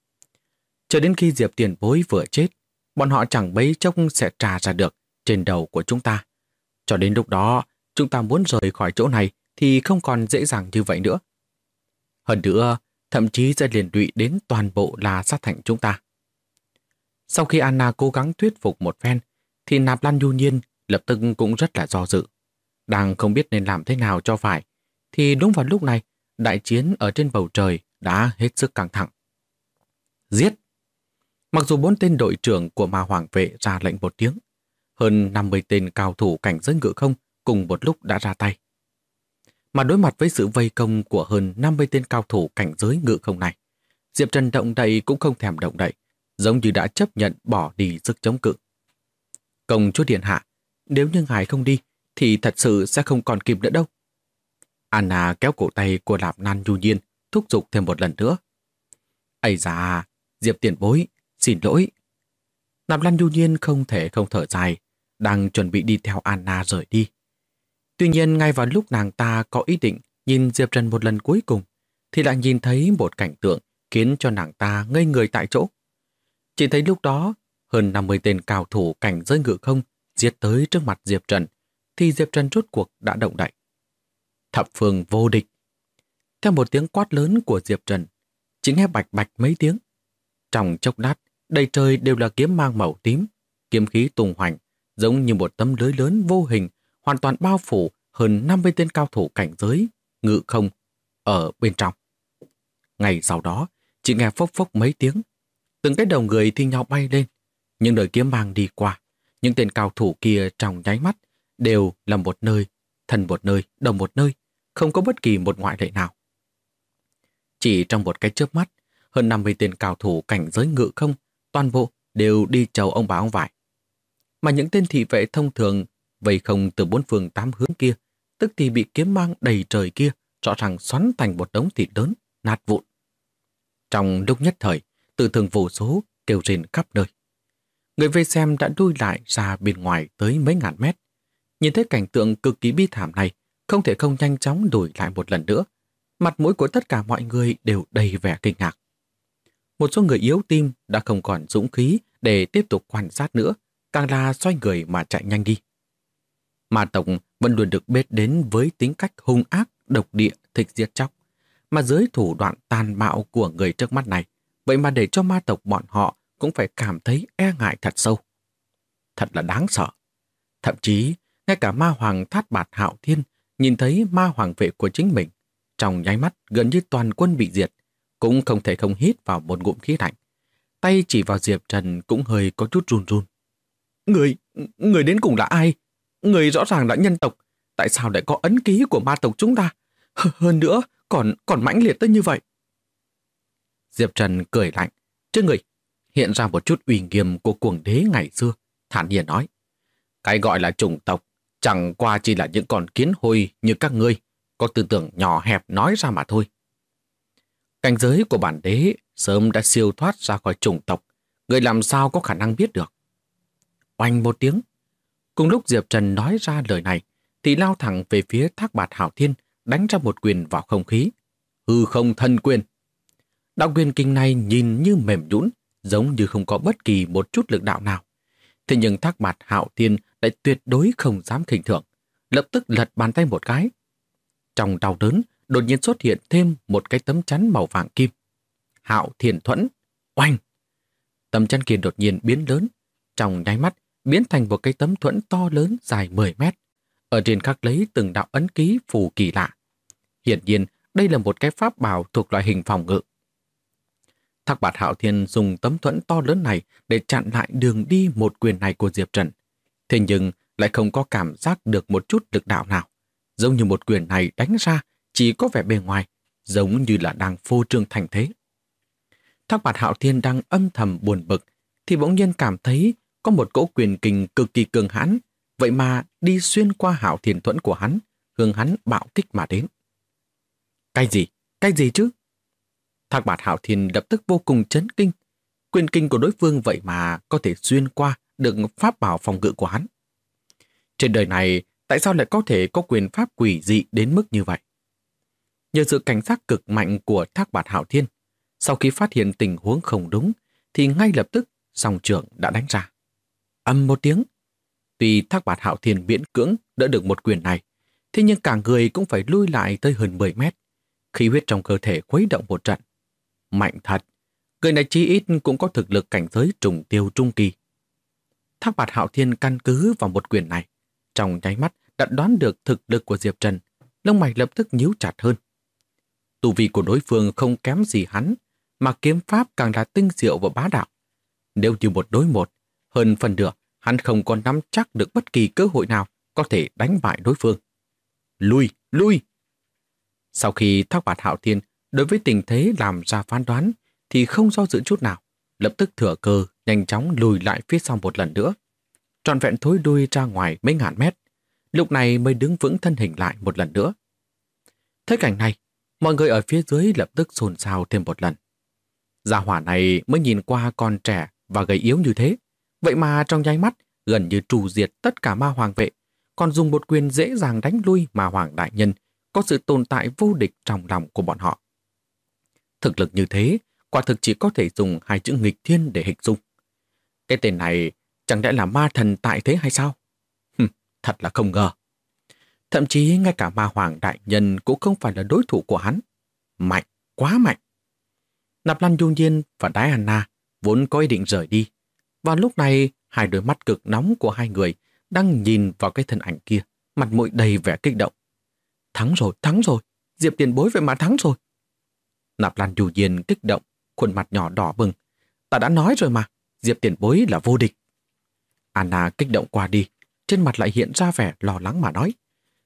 Cho đến khi Diệp Tiền Bối vừa chết, bọn họ chẳng mấy chốc sẽ trà ra được trên đầu của chúng ta. Cho đến lúc đó, chúng ta muốn rời khỏi chỗ này thì không còn dễ dàng như vậy nữa. Hơn nữa, thậm chí sẽ liên lụy đến toàn bộ là sát thành chúng ta. Sau khi Anna cố gắng thuyết phục một phen, thì Nạp Lan Nhu Nhiên lập tức cũng rất là do dự. Đang không biết nên làm thế nào cho phải, thì đúng vào lúc này, đại chiến ở trên bầu trời đã hết sức căng thẳng. Giết! Mặc dù 4 tên đội trưởng của Ma Hoàng vệ ra lệnh một tiếng, hơn 50 tên cao thủ cảnh giới ngự không cùng một lúc đã ra tay. Mà đối mặt với sự vây công của hơn 50 tên cao thủ cảnh giới ngự không này, Diệp Trần động đậy cũng không thèm động đậy, giống như đã chấp nhận bỏ đi sức chống cự. Công chúa điện hạ, nếu như ngài không đi, thì thật sự sẽ không còn kịp nữa đâu. Anna kéo cổ tay của Nạp Lan Nhu Nhiên, thúc giục thêm một lần nữa. Ây da, Diệp Tiền Bối, xin lỗi. Nạp Lan Nhu Nhiên không thể không thở dài, đang chuẩn bị đi theo Anna rời đi. Tuy nhiên ngay vào lúc nàng ta có ý định nhìn Diệp Trần một lần cuối cùng, thì lại nhìn thấy một cảnh tượng khiến cho nàng ta ngây người tại chỗ. Chỉ thấy lúc đó, hơn 50 tên cao thủ cảnh giới ngự không giết tới trước mặt Diệp Trần, thì Diệp Trần rốt cuộc đã động đậy. Thập phương vô địch. Theo một tiếng quát lớn của Diệp Trần, chỉ nghe bạch bạch mấy tiếng. Trong chốc lát, đầy trời đều là kiếm mang màu tím, kiếm khí tung hoành, giống như một tấm lưới lớn vô hình, hoàn toàn bao phủ hơn 50 tên cao thủ cảnh giới, ngự không, ở bên trong. Ngay sau đó, chỉ nghe phốc phốc mấy tiếng, từng cái đầu người thi nhau bay lên, những đời kiếm mang đi qua, những tên cao thủ kia trong nháy mắt đều là một nơi, thân một nơi, đồng một nơi, không có bất kỳ một ngoại lệ nào. Chỉ trong một cái chớp mắt, hơn 50 tên cao thủ cảnh giới ngự không, toàn bộ đều đi chầu ông bà ông vải. Mà những tên thị vệ thông thường vây không từ 4 phương 8 hướng kia, tức thì bị kiếm mang đầy trời kia rõ ràng xoắn thành một đống thịt lớn, nát vụn. Trong lúc nhất thời, tự thường vô số kêu rên khắp nơi. Người vây xem đã đuôi lại ra bên ngoài tới mấy ngàn mét. Nhìn thấy cảnh tượng cực kỳ bi thảm này, không thể không nhanh chóng đuổi lại một lần nữa. Mặt mũi của tất cả mọi người đều đầy vẻ kinh ngạc. Một số người yếu tim đã không còn dũng khí để tiếp tục quan sát nữa, càng là xoay người mà chạy nhanh đi. Ma tộc vẫn luôn được biết đến với tính cách hung ác, độc địa, thích giết chóc. Mà dưới thủ đoạn tàn bạo của người trước mắt này, vậy mà để cho ma tộc bọn họ cũng phải cảm thấy e ngại thật sâu. Thật là đáng sợ. Thậm chí, ngay cả ma hoàng Thát Bạt Hạo Thiên nhìn thấy ma hoàng vệ của chính mình, trong nháy mắt gần như toàn quân bị diệt, cũng không thể không hít vào một ngụm khí lạnh. Tay chỉ vào Diệp Trần cũng hơi có chút run run. Người đến cùng là ai? Người rõ ràng là nhân tộc, tại sao lại có ấn ký của ma tộc chúng ta? Hơn nữa, còn mãnh liệt tới như vậy. Diệp Trần cười lạnh, trên người hiện ra một chút uy nghiêm của cuồng đế ngày xưa, thản nhiên nói. Cái gọi là chủng tộc, chẳng qua chỉ là những con kiến hôi như các ngươi, có tư tưởng nhỏ hẹp nói ra mà thôi. Cảnh giới của bản đế sớm đã siêu thoát ra khỏi chủng tộc, người làm sao có khả năng biết được. Oanh một tiếng. Cùng lúc Diệp Trần nói ra lời này, thì lao thẳng về phía Thác Bạt Hạo Thiên, đánh ra một quyền vào không khí. Hư không thân quyền. Đạo quyền kinh này nhìn như mềm nhũn, giống như không có bất kỳ một chút lực đạo nào. Thế nhưng Thác Bạt Hạo Thiên lại tuyệt đối không dám khinh thường, lập tức lật bàn tay một cái. Trong đau đớn, đột nhiên xuất hiện thêm một cái tấm chắn màu vàng kim. Hạo Thiên Thuẫn. Oanh! Tấm chắn kia đột nhiên biến lớn, trong nháy mắt biến thành một cái tấm thuẫn to lớn dài 10 mét. Ở trên khắc lấy từng đạo ấn ký phù kỳ lạ. Hiển nhiên, đây là một cái pháp bảo thuộc loại hình phòng ngự. Thác Bạt Hạo Thiên dùng tấm thuẫn to lớn này để chặn lại đường đi một quyền này của Diệp Trần. Thế nhưng lại không có cảm giác được một chút lực đạo nào. Giống như một quyền này đánh ra chỉ có vẻ bề ngoài, giống như là đang phô trương thành thế. Thác Bạt Hạo Thiên đang âm thầm buồn bực, thì bỗng nhiên cảm thấy có một cỗ quyền kình cực kỳ cường hãn, vậy mà đi xuyên qua Hạo Thiên Thuẫn của hắn, hướng hắn bạo kích mà đến. Cái gì? Cái gì chứ? Thác Bạt Hạo Thiên lập tức vô cùng chấn kinh. Quyền kình của đối phương vậy mà có thể xuyên qua được pháp bảo phòng ngự của hắn. Trên đời này, tại sao lại có thể có quyền pháp quỷ dị đến mức như vậy? Nhờ sự cảnh giác cực mạnh của Thác Bạt Hạo Thiên, sau khi phát hiện tình huống không đúng, thì ngay lập tức song trưởng đã đánh ra. Ầm một tiếng. Tuy Thác Bạt Hạo Thiên miễn cưỡng đỡ được một quyền này, thế nhưng cả người cũng phải lui lại tới hơn 10 mét. Khí huyết trong cơ thể khuấy động một trận. Mạnh thật, người này chí ít cũng có thực lực cảnh giới trùng tiêu trung kỳ. Thác Bạt Hạo Thiên căn cứ vào một quyền này, trong nháy mắt đã đoán được thực lực của Diệp Trần, lông mày lập tức nhíu chặt hơn. Tu vi của đối phương không kém gì hắn, mà kiếm pháp càng là tinh diệu và bá đạo. Nếu như một đối một, hơn phần nửa, hắn không còn nắm chắc được bất kỳ cơ hội nào có thể đánh bại đối phương. Lui, lui! Sau khi Thác Bạt Hạo Thiên đối với tình thế làm ra phán đoán, thì không do dự chút nào, lập tức thừa cơ nhanh chóng lùi lại phía sau một lần nữa. Trọn vẹn thối đuôi ra ngoài mấy ngàn mét, lúc này mới đứng vững thân hình lại một lần nữa. Thấy cảnh này, mọi người ở phía dưới lập tức xôn xao thêm một lần. Gia hỏa này mới nhìn qua còn trẻ và gầy yếu như thế, vậy mà trong nháy mắt gần như trù diệt tất cả ma hoàng vệ, còn dùng một quyền dễ dàng đánh lui ma hoàng đại nhân, có sự tồn tại vô địch trong lòng của bọn họ. Thực lực như thế, quả thực chỉ có thể dùng hai chữ nghịch thiên để hình dung. Cái tên này chẳng lẽ là ma thần tại thế hay sao? Thật là không ngờ. Thậm chí ngay cả ma hoàng đại nhân cũng không phải là đối thủ của hắn. Mạnh, quá mạnh. Nạp Lan Du Nhiên và Diana vốn có ý định rời đi. Vào lúc này, hai đôi mắt cực nóng của hai người đang nhìn vào cái thân ảnh kia, mặt mũi đầy vẻ kích động. Thắng rồi, Diệp tiền bối vậy mà thắng rồi. Nạp Lan Du Nhiên kích động, khuôn mặt nhỏ đỏ bừng. Ta đã nói rồi mà, Diệp tiền bối là vô địch. Anna kích động qua đi, trên mặt lại hiện ra vẻ lo lắng mà nói.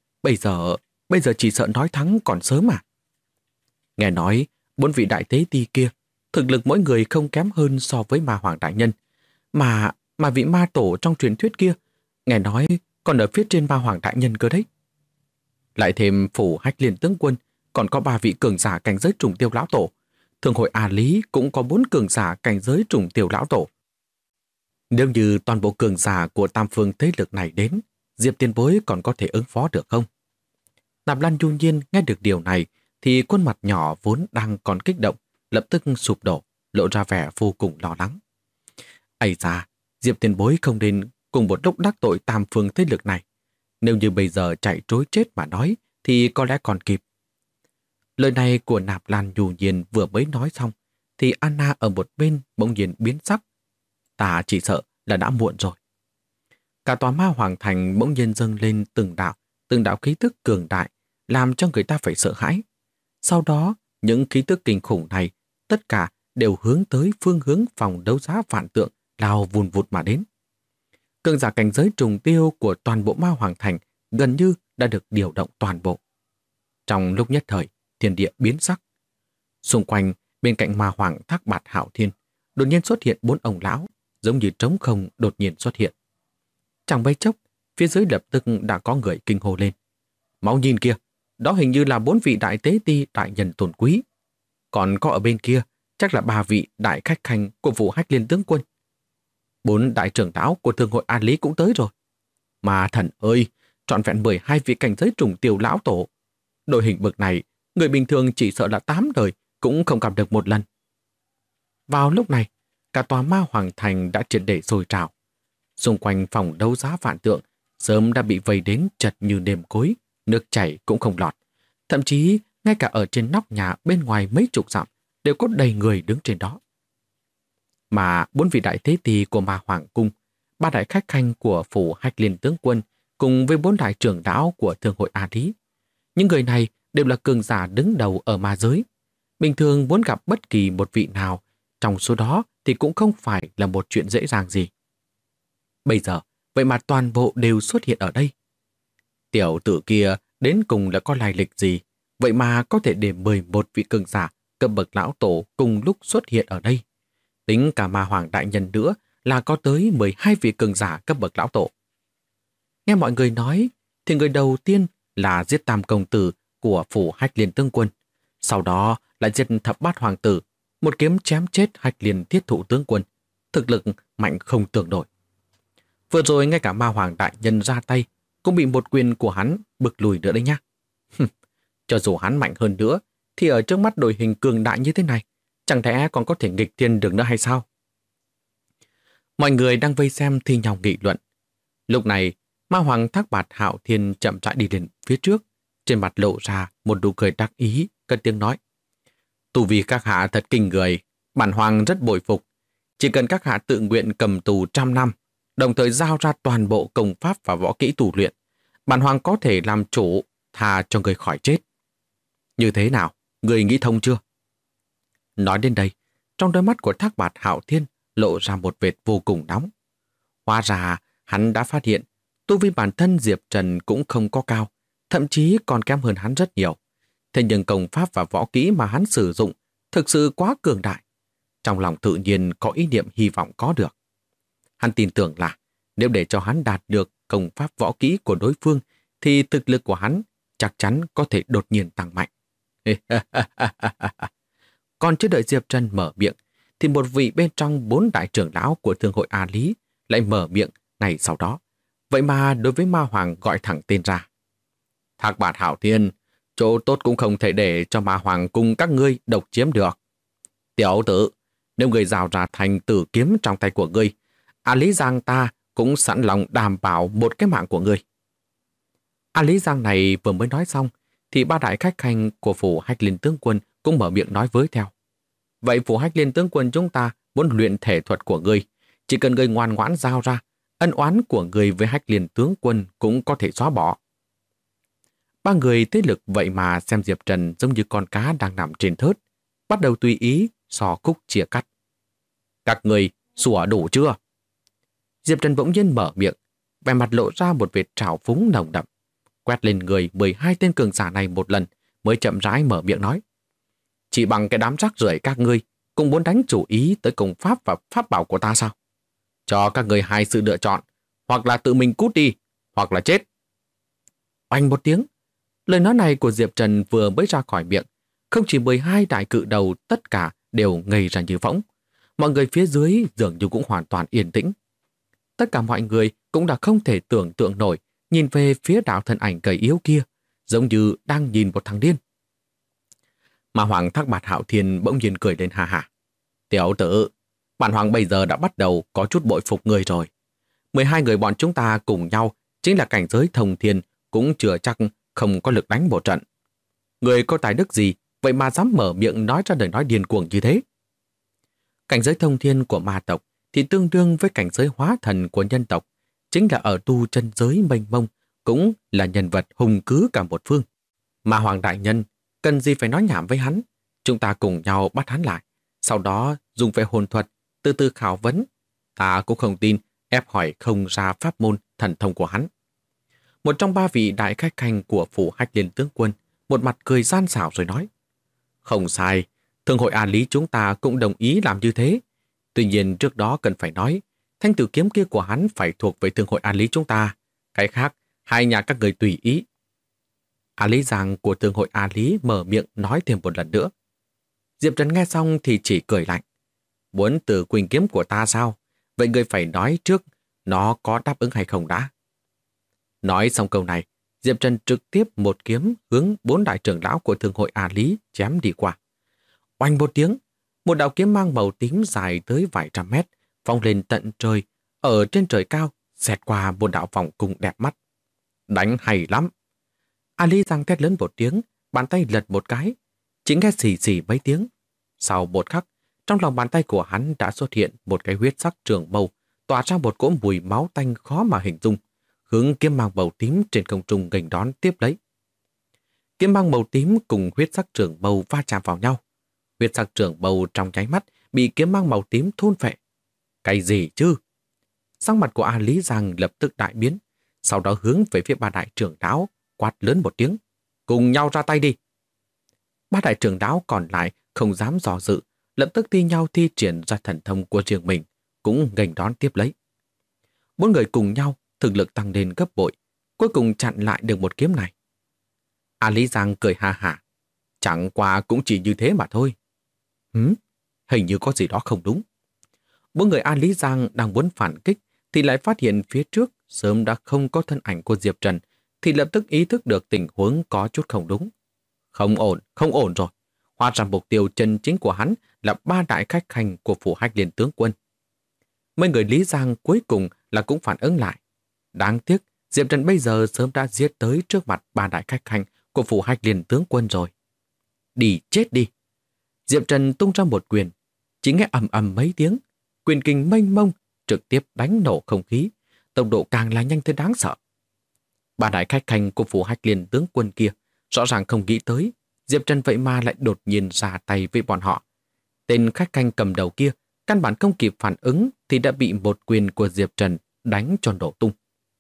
Bây giờ chỉ sợ nói thắng còn sớm mà. Nghe nói, 4 vị đại tế ti kia, thực lực mỗi người không kém hơn so với ma hoàng đại nhân. Mà vị ma tổ trong truyền thuyết kia, nghe nói còn ở phía trên ma hoàng đại nhân cơ đấy. Lại thêm phủ Hách Liên tướng quân, còn có 3 vị cường giả cảnh giới trùng tiêu lão tổ. Thường hội A Lý cũng có 4 cường giả cảnh giới trùng tiêu lão tổ. Nếu như toàn bộ cường giả của tam phương thế lực này đến, Diệp tiền bối còn có thể ứng phó được không? Nạp Lan Du Nhiên nghe được điều này, thì khuôn mặt nhỏ vốn đang còn kích động, lập tức sụp đổ, lộ ra vẻ vô cùng lo lắng. Ây da, Diệp tiền bối không nên cùng một lúc đắc tội tam phương thế lực này. Nếu như bây giờ chạy trối chết mà nói, thì có lẽ còn kịp. Lời này của Nạp Lan Du Nhiên vừa mới nói xong, thì Anna ở một bên bỗng nhiên biến sắc. Ta chỉ sợ là đã muộn rồi. Cả tòa ma hoàng thành bỗng nhiên dâng lên từng đạo khí tức cường đại, làm cho người ta phải sợ hãi. Sau đó, những khí tức kinh khủng này, tất cả đều hướng tới phương hướng phòng đấu giá vạn tượng lao vùn vụt mà đến. Cường giả cảnh giới trùng tiêu của toàn bộ ma hoàng thành gần như đã được điều động toàn bộ. Trong lúc nhất thời, thiên địa biến sắc. Xung quanh, bên cạnh ma hoàng Thác Bạt Hạo Thiên, đột nhiên xuất hiện 4 ông lão, giống như trống không đột nhiên xuất hiện. Chẳng mấy chốc, phía dưới lập tức đã có người kinh hô lên. Mau nhìn kìa, đó hình như là 4 vị đại tế ti đại nhân tôn quý. Còn có ở bên kia, chắc là 3 vị đại khách khanh của vụ Hách Liên tướng quân. 4 đại trưởng lão của Thương hội An Lý cũng tới rồi. Mà thần ơi, trọn vẹn 12 vị cảnh giới trùng tiêu lão tổ. Đội hình bậc này, người bình thường chỉ sợ là 8 đời cũng không gặp được một lần. Vào lúc này, cả tòa Ma Hoàng Thành đã triệt để sôi trào. Xung quanh phòng đấu giá vạn tượng sớm đã bị vây đến chật như nêm cối, nước chảy cũng không lọt. Thậm chí, ngay cả ở trên nóc nhà bên ngoài mấy chục dặm đều có đầy người đứng trên đó. Mà 4 vị đại thế tỳ của Ma Hoàng Cung, 3 đại khách khanh của phủ Hách Liên tướng quân cùng với 4 đại trưởng lão của Thương hội A Lý. Những người này đều là cường giả đứng đầu ở ma giới. Bình thường muốn gặp bất kỳ một vị nào trong số đó thì cũng không phải là một chuyện dễ dàng gì. Bây giờ, vậy mà toàn bộ đều xuất hiện ở đây. Tiểu tử kia đến cùng là có lai lịch gì, vậy mà có thể để 11 vị cường giả cấp bậc lão tổ cùng lúc xuất hiện ở đây. Tính cả Ma Hoàng đại nhân nữa là có tới 12 vị cường giả cấp bậc lão tổ. Nghe mọi người nói, thì người đầu tiên là giết Tam công tử của phủ Hách Liên tướng quân, sau đó lại giết Thập Bát hoàng tử, một kiếm chém chết Hách Liên thiết thụ tướng quân, thực lực mạnh không tưởng nổi. Vừa rồi ngay cả Ma Hoàng đại nhân ra tay cũng bị một quyền của hắn bực lùi nữa đấy nhá. Cho dù hắn mạnh hơn nữa thì ở trước mắt đội hình cường đại như thế này, chẳng lẽ còn có thể nghịch thiên được nữa hay sao? Mọi người đang vây xem thi nhau nghị luận. Lúc này, Ma Hoàng Thác Bạt Hạo Thiên chậm rãi đi đến phía trước, trên mặt lộ ra một nụ cười đắc ý, cất tiếng nói: "Tu vi các hạ thật kinh người, bản hoàng rất bội phục. Chỉ cần các hạ tự nguyện cầm tù 100 năm, đồng thời giao ra toàn bộ công pháp và võ kỹ tu luyện, bản hoàng có thể làm chủ, tha cho người khỏi chết. Như thế nào, người nghĩ thông chưa?" Nói đến đây, trong đôi mắt của Thác Bạt Hạo Thiên lộ ra một vệt vô cùng nóng. Hóa ra, hắn đã phát hiện tu vi bản thân Diệp Trần cũng không có cao, thậm chí còn kém hơn hắn rất nhiều. Thế nhưng công pháp và võ kỹ mà hắn sử dụng thực sự quá cường đại. Trong lòng tự nhiên có ý niệm hy vọng có được. Hắn tin tưởng là nếu để cho hắn đạt được công pháp võ kỹ của đối phương thì thực lực của hắn chắc chắn có thể đột nhiên tăng mạnh. Còn chưa đợi Diệp Trần mở miệng thì một vị bên trong 4 đại trưởng lão của Thương hội A Lý lại mở miệng ngay sau đó. Vậy mà đối với Ma Hoàng gọi thẳng tên ra: "Thác Bạt Hạo Thiên, chỗ tốt cũng không thể để cho Ma Hoàng cùng các ngươi độc chiếm được. Tiểu tử, nếu người rào ra thành tử kiếm trong tay của ngươi, A Lý Giang ta cũng sẵn lòng đảm bảo một cái mạng của ngươi." A Lý Giang này vừa mới nói xong thì 3 đại khách khanh của phủ Hách Liên tướng quân cũng mở miệng nói với theo: "Vậy phủ Hách Liên tướng quân chúng ta muốn luyện thể thuật của ngươi, chỉ cần ngươi ngoan ngoãn giao ra, ân oán của ngươi với Hách Liên tướng quân cũng có thể xóa bỏ." 3 người thế lực vậy mà xem Diệp Trần giống như con cá đang nằm trên thớt, bắt đầu tùy ý xò khúc chia cắt. "Các người sủa đủ chưa?" Diệp Trần bỗng nhiên mở miệng, vẻ mặt lộ ra một vệt trào phúng nồng đậm, quét lên người 12 tên cường giả này một lần mới chậm rãi mở miệng nói: "Chỉ bằng cái đám rác rưởi các ngươi cũng muốn đánh chủ ý tới công pháp và pháp bảo của ta sao? Cho các người 2 sự lựa chọn, hoặc là tự mình cút đi, hoặc là chết." Oanh một tiếng, lời nói này của Diệp Trần vừa mới ra khỏi miệng, không chỉ 12 đại cự đầu tất cả đều ngây ra như phỗng. Mọi người phía dưới dường như cũng hoàn toàn yên tĩnh. Tất cả mọi người cũng đã không thể tưởng tượng nổi nhìn về phía đạo thân ảnh gầy yếu kia, giống như đang nhìn một thằng điên. Mà Hoàng Thác Bạt Hạo Thiên bỗng nhiên cười lên ha ha: "Tiểu tử, bản hoàng bây giờ đã bắt đầu có chút bội phục người rồi. 12 người bọn chúng ta cùng nhau chính là cảnh giới thông thiên cũng chưa chắc không có lực đánh một trận. Người có tài đức gì vậy mà dám mở miệng nói ra lời nói điên cuồng như thế?" Cảnh giới thông thiên của ma tộc thì tương đương với cảnh giới hóa thần của nhân tộc, chính là ở tu chân giới mênh mông, cũng là nhân vật hùng cứ cả một phương. Mà Hoàng đại nhân cần gì phải nói nhảm với hắn, chúng ta cùng nhau bắt hắn lại, sau đó dùng về hồn thuật từ từ khảo vấn. Ta cũng không tin ép hỏi không ra pháp môn thần thông của hắn. Một trong 3 vị đại khách khanh của phủ Hách Liên tướng quân một mặt cười gian xảo rồi nói: "Không sai, Thương hội An Lý chúng ta cũng đồng ý làm như thế. Tuy nhiên trước đó cần phải nói, thanh tử kiếm kia của hắn phải thuộc về Thương hội An Lý chúng ta. Cái khác, 2 nhà các người tùy ý." A Lý Giang của Thương hội An Lý mở miệng nói thêm một lần nữa. Diệp Trần nghe xong thì chỉ cười lạnh: "Muốn từ quỳnh kiếm của ta sao? vậy ngươi phải nói trước nó có đáp ứng hay không đã. Nói xong câu này, Diệp Trần trực tiếp một kiếm hướng 4 đại trưởng lão của Thương hội A Lý chém đi qua. Oanh một tiếng, một đạo kiếm mang màu tím dài tới vài trăm mét, phóng lên tận trời, ở trên trời cao, xẹt qua một đạo vòng cung đẹp mắt. Đánh hay lắm. A Lý giang thét lớn một tiếng, bàn tay lật một cái, chỉ nghe xì xì mấy tiếng. Sau một khắc, trong lòng bàn tay của hắn đã xuất hiện một cái huyết sắc trường mâu, tỏa ra một cỗ mùi máu tanh khó mà hình dung, hướng kiếm mang màu tím trên không trung nghênh đón tiếp lấy. Kiếm mang màu tím cùng huyết sắc trường mâu va chạm vào nhau. Huyết sắc trường mâu trong nháy mắt bị kiếm mang màu tím thôn phệ. Cái gì chứ? Sắc mặt của A Lý Giang lập tức đại biến, sau đó hướng về phía 3 đại trưởng lão, quát lớn một tiếng. Cùng nhau ra tay đi. 3 đại trưởng lão còn lại không dám dò dự, lập tức thi nhau thi triển ra thần thông của riêng mình, cũng nghênh đón tiếp lấy. 4 người cùng nhau, thực lực tăng lên gấp bội, cuối cùng chặn lại được một kiếm này. A Lý Giang cười ha hả. Chẳng qua cũng chỉ như thế mà thôi. Hình như có gì đó không đúng. 4 người A Lý Giang đang muốn phản kích thì lại phát hiện phía trước sớm đã không có thân ảnh của Diệp Trần, thì lập tức ý thức được tình huống có chút không đúng. Không ổn rồi. Hóa ra mục tiêu chân chính của hắn là 3 đại khách khanh của phủ Hách Liên tướng quân. Mấy người Lý Giang cuối cùng là cũng phản ứng lại. Đáng tiếc, Diệp Trần bây giờ sớm đã giết tới trước mặt 3 đại khách khanh của phủ Hách Liên tướng quân rồi. Đi chết đi. Diệp Trần tung ra một quyền, chỉ nghe ầm ầm mấy tiếng, quyền kình mênh mông trực tiếp đánh nổ không khí, tốc độ càng là nhanh tới đáng sợ. 3 đại khách khanh của phủ Hách Liên tướng quân kia rõ ràng không nghĩ tới Diệp Trần vậy mà lại đột nhiên ra tay với bọn họ. Tên khách khanh cầm đầu kia căn bản không kịp phản ứng thì đã bị một quyền của Diệp Trần đánh cho nổ tung.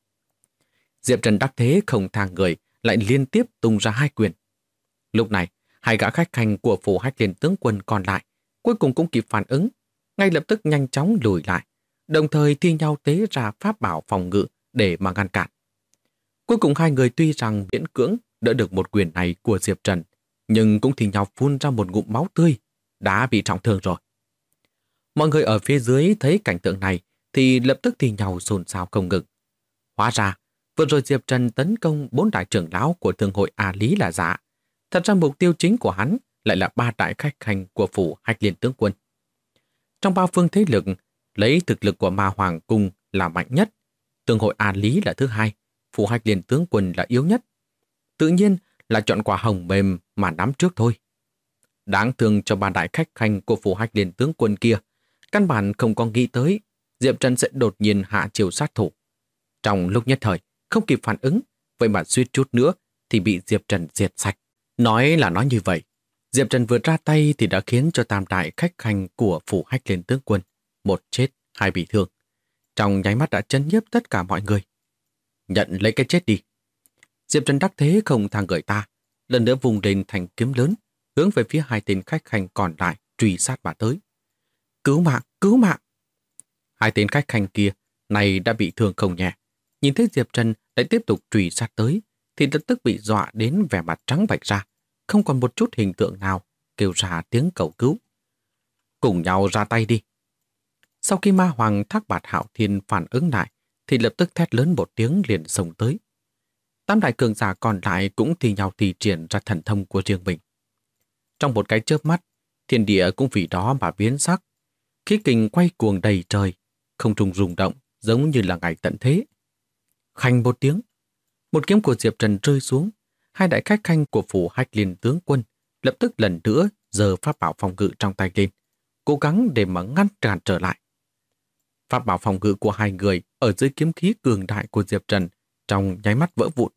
Diệp Trần đắc thế không thang người, lại liên tiếp tung ra 2 quyền. Lúc này, 2 gã khách khanh của phủ Hách Liên tướng quân còn lại cuối cùng cũng kịp phản ứng, ngay lập tức nhanh chóng lùi lại, đồng thời thi nhau tế ra pháp bảo phòng ngự để mà ngăn cản. Cuối cùng 2 người tuy rằng miễn cưỡng đỡ được một quyền này của Diệp Trần, nhưng cũng thi nhau phun ra một ngụm máu tươi, đã bị trọng thương rồi. Mọi người ở phía dưới thấy cảnh tượng này thì lập tức thi nhau xôn xao không ngừng. Hóa ra, vừa rồi Diệp Trần tấn công 4 đại trưởng lão của Thương hội A Lý là giả. Thật ra mục tiêu chính của hắn lại là 3 đại khách khanh của phủ Hách Liên tướng quân. Trong 3 phương thế lực, lấy thực lực của Ma Hoàng Cung là mạnh nhất, Thương hội A Lý là thứ hai, phủ Hách Liên tướng quân là yếu nhất. Tự nhiên là chọn quả hồng mềm mà nắm trước thôi. Đáng thương cho 3 đại khách khanh của phủ Hách Liên tướng quân kia, căn bản không có nghĩ tới Diệp Trần sẽ đột nhiên hạ chiêu sát thủ. Trong lúc nhất thời, không kịp phản ứng, vậy mà suýt chút nữa thì bị Diệp Trần diệt sạch. Nói là nói như vậy, Diệp Trần vừa ra tay thì đã khiến cho 3 đại khách khanh của phủ Hách Liên tướng quân, 1 chết, 2 bị thương. Trong nháy mắt đã chấn nhiếp tất cả mọi người. Nhận lấy cái chết đi. Diệp Trần đắc thế không thang người ta, lần nữa vùng lên thành kiếm lớn, hướng về phía 2 tên khách khanh còn lại truy sát mà tới. Cứu mạng, cứu mạng! 2 tên khách khanh kia này đã bị thương không nhẹ. Nhìn thấy Diệp Trần lại tiếp tục truy sát tới, thì lập tức bị dọa đến vẻ mặt trắng bệch ra, không còn một chút hình tượng nào, kêu ra tiếng cầu cứu. Cùng nhau ra tay đi. Sau khi Ma Hoàng Thác Bạt Hạo Thiên phản ứng lại, thì lập tức thét lớn một tiếng liền xông tới. 8 đại cường giả còn lại cũng thi nhau thi triển ra thần thông của riêng mình. Trong một cái chớp mắt, thiên địa cũng vì đó mà biến sắc. Khí kình quay cuồng đầy trời, không trung rung động giống như là ngày tận thế. Khanh một tiếng, một kiếm của Diệp Trần rơi xuống. 2 đại khách khanh của phủ Hách Liên tướng quân lập tức lần nữa giơ pháp bảo phòng ngự trong tay lên, cố gắng để mà ngăn cản trở lại. Pháp bảo phòng ngự của 2 người ở dưới kiếm khí cường đại của Diệp Trần trong nháy mắt vỡ vụn.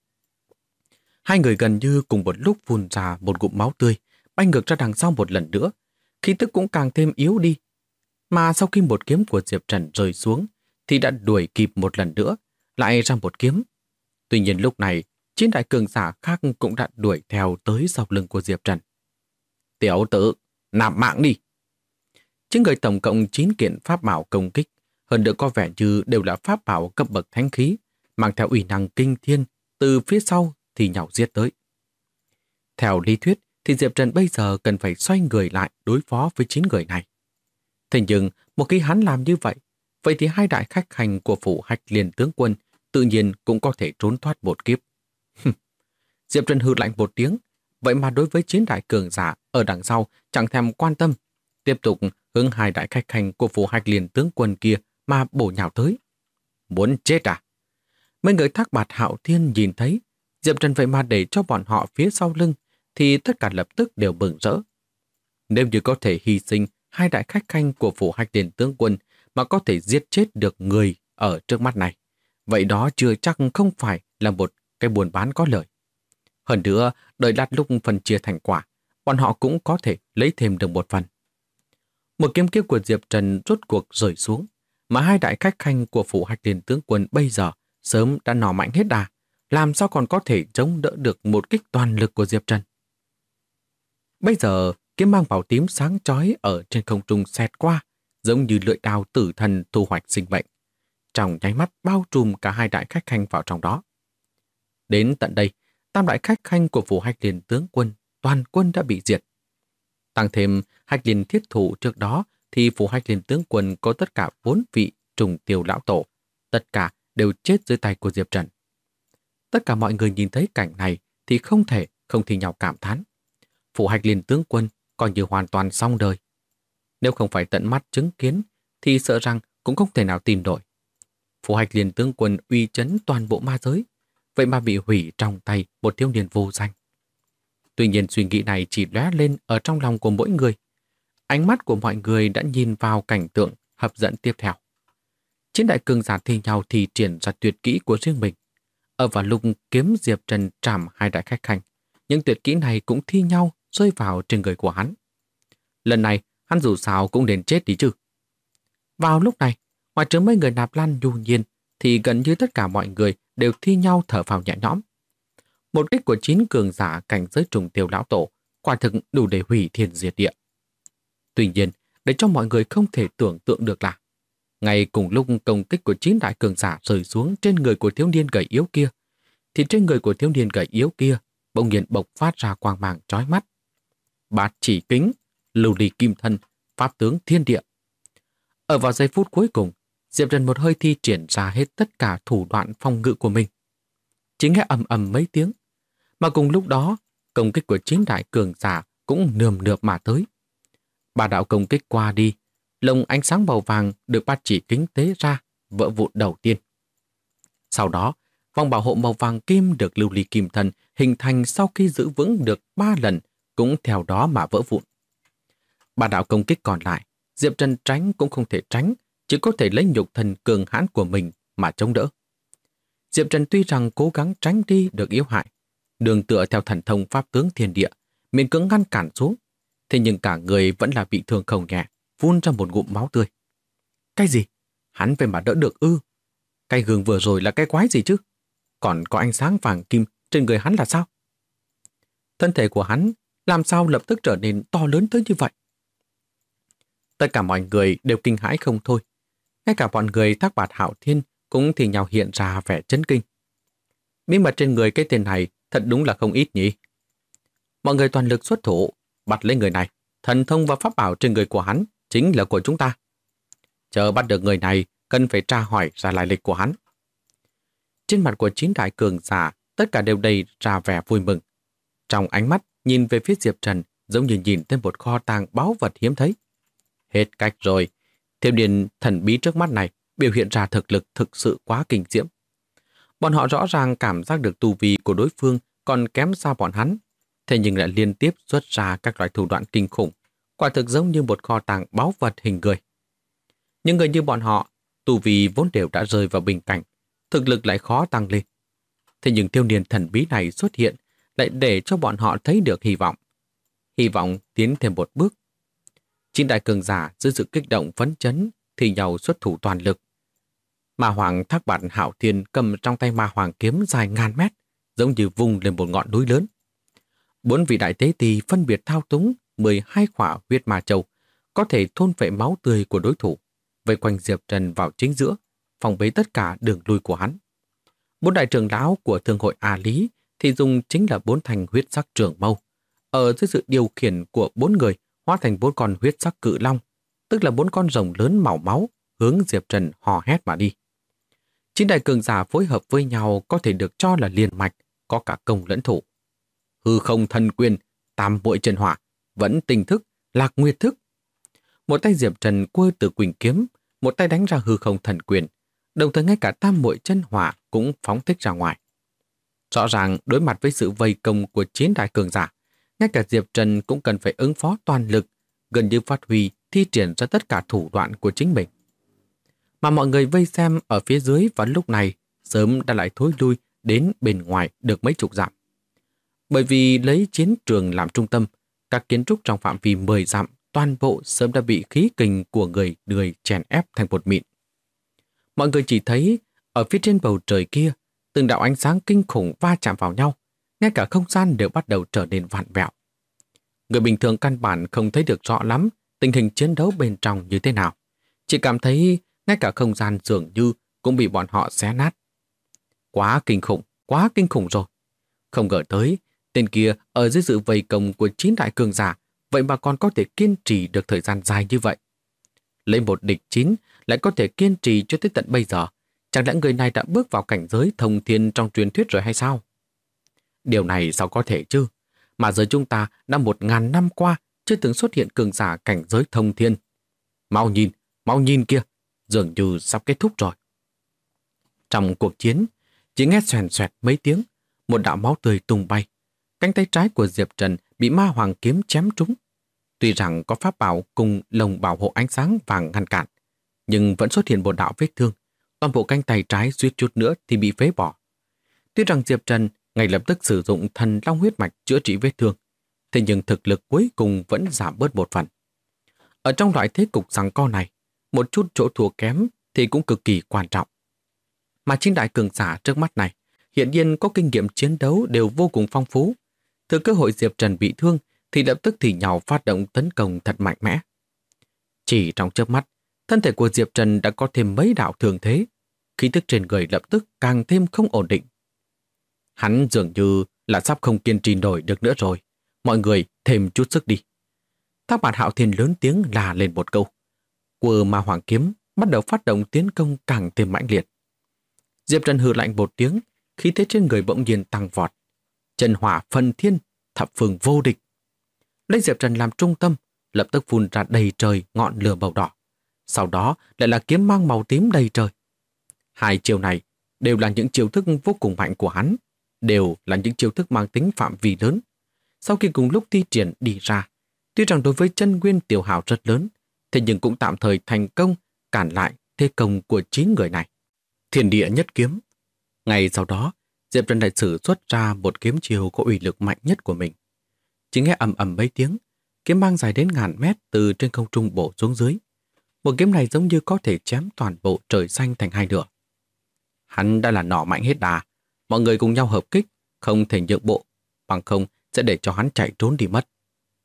2 người gần như cùng một lúc phun ra một ngụm máu tươi, bay ngược ra đằng sau một lần nữa, khí tức cũng càng thêm yếu đi. Mà sau khi một kiếm của Diệp Trần rơi xuống, thì đã đuổi kịp một lần nữa, lại ra một kiếm. Tuy nhiên lúc này, 9 đại cường giả khác cũng đã đuổi theo tới sau lưng của Diệp Trần. Tiểu tử, nạp mạng đi! 9 người tổng cộng 9 kiện pháp bảo công kích, hơn nữa có vẻ như đều là pháp bảo cấp bậc thánh khí, mang theo uy năng kinh thiên, từ phía sau thì nhào giết tới. Theo lý thuyết thì Diệp Trần bây giờ cần phải xoay người lại đối phó với 9 người này. Thế nhưng, một khi hắn làm như vậy, vậy thì hai đại khách hành của phủ Hách Liên tướng quân tự nhiên cũng có thể trốn thoát một kiếp. Diệp Trần hừ lạnh một tiếng, vậy mà đối với 9 đại cường giả ở đằng sau chẳng thèm quan tâm, tiếp tục hướng hai đại khách hành của phủ Hách Liên tướng quân kia mà bổ nhào tới. Muốn chết à? Mấy người Thác Bạt Hạo Thiên nhìn thấy Diệp Trần vậy mà để cho bọn họ phía sau lưng thì tất cả lập tức đều mừng rỡ. Nếu như có thể hy sinh hai đại khách khanh của phủ Hách Liên tướng quân mà có thể giết chết được người ở trước mắt này, vậy đó chưa chắc không phải là một cái buôn bán có lợi. Hơn nữa, đợi lát lúc phân chia thành quả, bọn họ cũng có thể lấy thêm được một phần. Một kiếm kiếp của Diệp Trần rốt cuộc rơi xuống, mà hai đại khách khanh của phủ Hách Liên tướng quân bây giờ sớm đã nỏ mạnh hết đà, làm sao còn có thể chống đỡ được một kích toàn lực của Diệp Trần. Bây giờ, kiếm mang màu tím sáng chói ở trên không trung xẹt qua, giống như lưỡi đao tử thần thu hoạch sinh mệnh. Trong nháy mắt bao trùm cả hai đại khách khanh vào trong đó. Đến tận đây, tam đại khách khanh của phủ Hách Liên tướng quân, toàn quân đã bị diệt. Tăng thêm Hách Liên thiết thủ trước đó thì phủ Hách Liên tướng quân có tất cả 4 vị trùng tiêu lão tổ, tất cả đều chết dưới tay của Diệp Trần. Tất cả mọi người nhìn thấy cảnh này thì không thể không thì nhau cảm thán. Phủ Hách Liên tướng quân coi như hoàn toàn xong đời. Nếu không phải tận mắt chứng kiến thì sợ rằng cũng không thể nào tin nổi. Phủ Hách Liên tướng quân uy chấn toàn bộ ma giới, vậy mà bị hủy trong tay một thiếu niên vô danh. Tuy nhiên suy nghĩ này chỉ lóe lên ở trong lòng của mỗi người. Ánh mắt của mọi người đã nhìn vào cảnh tượng hấp dẫn tiếp theo. Chiến đại cường giả thi nhau thì triển ra tuyệt kỹ của riêng mình. Ở vào lúc kiếm Diệp Trần trảm hai đại khách khanh, những tuyệt kỹ này cũng thi nhau rơi vào trên người của hắn. Lần này, hắn dù sao cũng đến chết đi chứ. Vào lúc này, ngoài trừ mấy người Nạp Lan nhu nhiên, thì gần như tất cả mọi người đều thi nhau thở phào nhẹ nhõm. Một kích của 9 cường giả cảnh giới trùng tiêu lão tổ, quả thực đủ để hủy thiên diệt địa. Tuy nhiên, để cho mọi người không thể tưởng tượng được là, ngay cùng lúc công kích của 9 đại cường giả rơi xuống trên người của thiếu niên gầy yếu kia, thì trên người của thiếu niên gầy yếu kia bỗng nhiên bộc phát ra quang mang chói mắt. Bát chỉ kính, lưu ly kim thân, pháp tướng thiên địa. Ở vào giây phút cuối cùng, Diệp Trần một hơi thi triển ra hết tất cả thủ đoạn phòng ngự của mình. Chỉ nghe ầm ầm mấy tiếng, mà cùng lúc đó, công kích của 9 đại cường giả cũng nườm nượp mà tới. Ba đạo công kích qua đi, lồng ánh sáng màu vàng được bát chỉ kính tế ra, vỡ vụn đầu tiên. Sau đó, vòng bảo hộ màu vàng kim được lưu ly kim thân hình thành sau khi giữ vững được 3 lần cũng theo đó mà vỡ vụn. Ba đạo công kích còn lại, Diệp Trần tránh cũng không thể tránh, chỉ có thể lấy nhục thân cường hãn của mình mà chống đỡ. Diệp Trần tuy rằng cố gắng tránh đi được yếu hại, đường tựa theo thần thông pháp tướng thiên địa, miễn cưỡng ngăn cản xuống, thế nhưng cả người vẫn là bị thương không nhẹ, phun ra một ngụm máu tươi. Cái gì? Hắn về mà đỡ được ư? Cái gương vừa rồi là cái quái gì chứ? Còn có ánh sáng vàng kim trên người hắn là sao? Thân thể của hắn làm sao lập tức trở nên to lớn tới như vậy? Tất cả mọi người đều kinh hãi không thôi. Ngay cả bọn người Thác Bạt Hạo Thiên cũng thì nhau hiện ra vẻ chấn kinh. Bí mật trên người cái tên này thật đúng là không ít nhỉ. Mọi người toàn lực xuất thủ, bắt lấy người này. Thần thông và pháp bảo trên người của hắn chính là của chúng ta. Chờ bắt được người này, cần phải tra hỏi ra lai lịch của hắn. Trên mặt của 9 đại cường giả, tất cả đều đầy ra vẻ vui mừng. Trong ánh mắt, nhìn về phía Diệp Trần, giống như nhìn thêm một kho tàng báu vật hiếm thấy. Hết cách rồi, thiếu niên thần bí trước mắt này biểu hiện ra thực lực thực sự quá kinh diễm. Bọn họ rõ ràng cảm giác được tu vi của đối phương còn kém xa bọn hắn, thế nhưng lại liên tiếp xuất ra các loại thủ đoạn kinh khủng, quả thực giống như một kho tàng báu vật hình người. Những người như bọn họ, tu vi vốn đều đã rơi vào bình cảnh, thực lực lại khó tăng lên. Thế nhưng thiếu niên thần bí này xuất hiện lại để cho bọn họ thấy được hy vọng. Hy vọng tiến thêm một bước. 9 đại cường giả dưới sự kích động phấn chấn thì nhau xuất thủ toàn lực. Ma Hoàng Thác Bạt Hạo Thiên cầm trong tay Ma Hoàng kiếm dài ngàn mét, giống như vung lên một ngọn núi lớn. 4 vị đại tế tỳ phân biệt thao túng 12 khỏa huyết ma châu, có thể thôn phệ máu tươi của đối thủ, vây quanh Diệp Trần vào chính giữa, phòng bế tất cả đường lui của hắn. 4 đại trưởng lão của Thương hội A Lý thì dùng chính là 4 thanh huyết sắc trường mâu, ở dưới sự điều khiển của 4 người hóa thành 4 con huyết sắc cự long, tức là 4 con rồng lớn màu máu, hướng Diệp Trần hò hét mà đi. Chín đại cường giả phối hợp với nhau có thể được cho là liền mạch, có cả công lẫn thủ. Hư không thần quyền, tam muội chân hỏa, vẫn tinh thức, lạc nguyệt thức. Một tay Diệp Trần quơ từ quỳnh kiếm, một tay đánh ra hư không thần quyền, đồng thời ngay cả tam muội chân hỏa cũng phóng thích ra ngoài. Rõ ràng đối mặt với sự vây công của 9 đại cường giả, ngay cả Diệp Trần cũng cần phải ứng phó toàn lực, gần như phát huy thi triển ra tất cả thủ đoạn của chính mình. Mà mọi người vây xem ở phía dưới vào lúc này sớm đã lại thối lui đến bên ngoài được mấy chục dặm. Bởi vì lấy chiến trường làm trung tâm, các kiến trúc trong phạm vi 10 dặm toàn bộ sớm đã bị khí kình của người chèn ép thành bột mịn. Mọi người chỉ thấy ở phía trên bầu trời kia, từng đạo ánh sáng kinh khủng va chạm vào nhau, ngay cả không gian đều bắt đầu trở nên vặn vẹo. Người bình thường căn bản không thấy được rõ lắm tình hình chiến đấu bên trong như thế nào, chỉ cảm thấy ngay cả không gian dường như cũng bị bọn họ xé nát. Quá kinh khủng rồi. Không ngờ tới, tên kia ở dưới sự vây công của 9 đại cường giả, vậy mà còn có thể kiên trì được thời gian dài như vậy. Lấy một địch 9 lại có thể kiên trì cho tới tận bây giờ, chẳng lẽ người này đã bước vào cảnh giới thông thiên trong truyền thuyết rồi hay sao? Điều này sao có thể chứ? Mà giờ chúng ta đã 1000 năm qua chưa từng xuất hiện cường giả cảnh giới thông thiên. Mau nhìn kia, dường như sắp kết thúc rồi. Trong cuộc chiến, chỉ nghe xoèn xoẹt mấy tiếng, một đạo máu tươi tung bay. Cánh tay trái của Diệp Trần bị ma hoàng kiếm chém trúng. Tuy rằng có pháp bảo cùng lồng bảo hộ ánh sáng vàng ngăn cản, nhưng vẫn xuất hiện một đạo vết thương. Toàn bộ cánh tay trái suýt chút nữa thì bị phế bỏ. Tuy rằng Diệp Trần ngay lập tức sử dụng thần long huyết mạch chữa trị vết thương, thế nhưng thực lực cuối cùng vẫn giảm bớt một phần. Ở trong loại thế cục giằng co này, một chút chỗ thua kém thì cũng cực kỳ quan trọng. Mà 9 đại cường giả trước mắt này hiện nhiên có kinh nghiệm chiến đấu đều vô cùng phong phú. Từ cơ hội Diệp Trần bị thương thì lập tức thì nhào phát động tấn công thật mạnh mẽ. Chỉ trong chớp mắt, thân thể của Diệp Trần đã có thêm mấy đạo thường thế, khí tức trên người lập tức càng thêm không ổn định. Hắn dường như là sắp không kiên trì nổi được nữa rồi. Mọi người thêm chút sức đi. Thác Bạt Hạo Thiên lớn tiếng là lên một câu. Quơ ma hoàng kiếm bắt đầu phát động tiến công càng thêm mãnh liệt. Diệp Trần hừ lạnh một tiếng, khí thế trên người bỗng nhiên tăng vọt. Chân hỏa phân thiên, thập phương vô địch. Lấy Diệp Trần làm trung tâm, lập tức phun ra đầy trời ngọn lửa màu đỏ. Sau đó lại là kiếm mang màu tím đầy trời. Hai chiêu này đều là những chiêu thức vô cùng mạnh của hắn, đều là những chiêu thức mang tính phạm vi lớn. Sau khi cùng lúc thi triển đi ra, tuy rằng đối với chân nguyên tiêu hao rất lớn, thế nhưng cũng tạm thời thành công cản lại thế công của 9 người này. Thiên địa nhất kiếm. Ngay sau đó, Diệp Trần lại sử xuất ra một kiếm chiêu có uy lực mạnh nhất của mình. Chỉ nghe ầm ầm mấy tiếng, kiếm mang dài đến ngàn mét từ trên không trung bổ xuống dưới. Một kiếm này giống như có thể chém toàn bộ trời xanh thành hai nửa. Hắn đã là nỏ mạnh hết đà, mọi người cùng nhau hợp kích, không thể nhượng bộ, bằng không sẽ để cho hắn chạy trốn đi mất.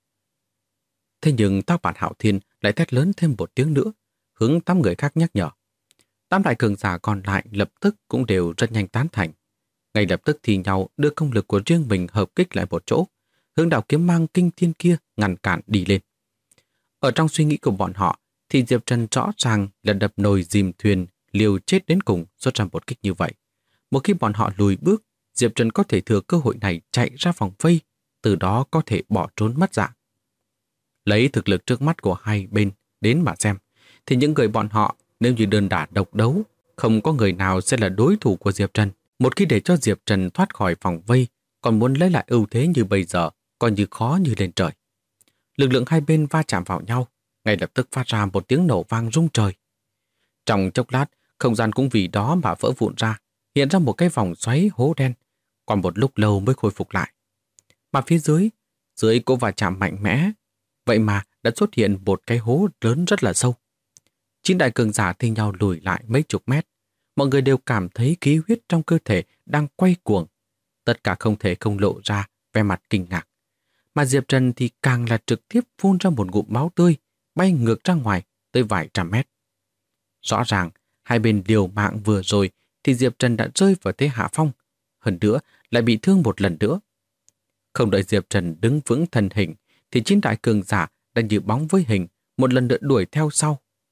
Thế nhưng Thác Bạt Hạo Thiên lại thét lớn thêm một tiếng nữa, hướng 8 người khác nhắc nhở. 8 đại cường giả còn lại lập tức cũng đều rất nhanh tán thành. Ngay lập tức thì nhau đưa công lực của riêng mình hợp kích lại một chỗ, hướng đạo kiếm mang kinh thiên kia ngăn cản đi lên. Ở trong suy nghĩ của bọn họ thì Diệp Trần rõ ràng là đập nồi dìm thuyền, liều chết đến cùng xuất ra một kích như vậy. Một khi bọn họ lùi bước, Diệp Trần có thể thừa cơ hội này chạy ra vòng vây, từ đó có thể bỏ trốn mất dạng. Lấy thực lực trước mắt của hai bên đến mà xem, thì những người bọn họ nếu như đơn đả độc đấu, không có người nào sẽ là đối thủ của Diệp Trần. Một khi để cho Diệp Trần thoát khỏi vòng vây, còn muốn lấy lại ưu thế như bây giờ, coi như khó như lên trời. Lực lượng hai bên va chạm vào nhau, ngay lập tức phát ra một tiếng nổ vang rung trời. Trong chốc lát, không gian cũng vì đó mà vỡ vụn ra, hiện ra một cái vòng xoáy hố đen, còn một lúc lâu mới khôi phục lại. Mà phía dưới cỗ va chạm mạnh mẽ, vậy mà đã xuất hiện một cái hố lớn rất là sâu. 9 đại cường giả thi nhau lùi lại mấy chục mét, mọi người đều cảm thấy khí huyết trong cơ thể đang quay cuồng, tất cả không thể không lộ ra vẻ mặt kinh ngạc. Mà Diệp Trần thì càng là trực tiếp phun ra một ngụm máu tươi, bay ngược ra ngoài tới vài trăm mét. Rõ ràng, hai bên liều mạng vừa rồi thì Diệp Trần đã rơi vào thế hạ phong, hơn nữa lại bị thương một lần nữa. Không đợi Diệp Trần đứng vững thân hình thì 9 đại cường giả đã như bóng với hình, một lần nữa đuổi theo sau.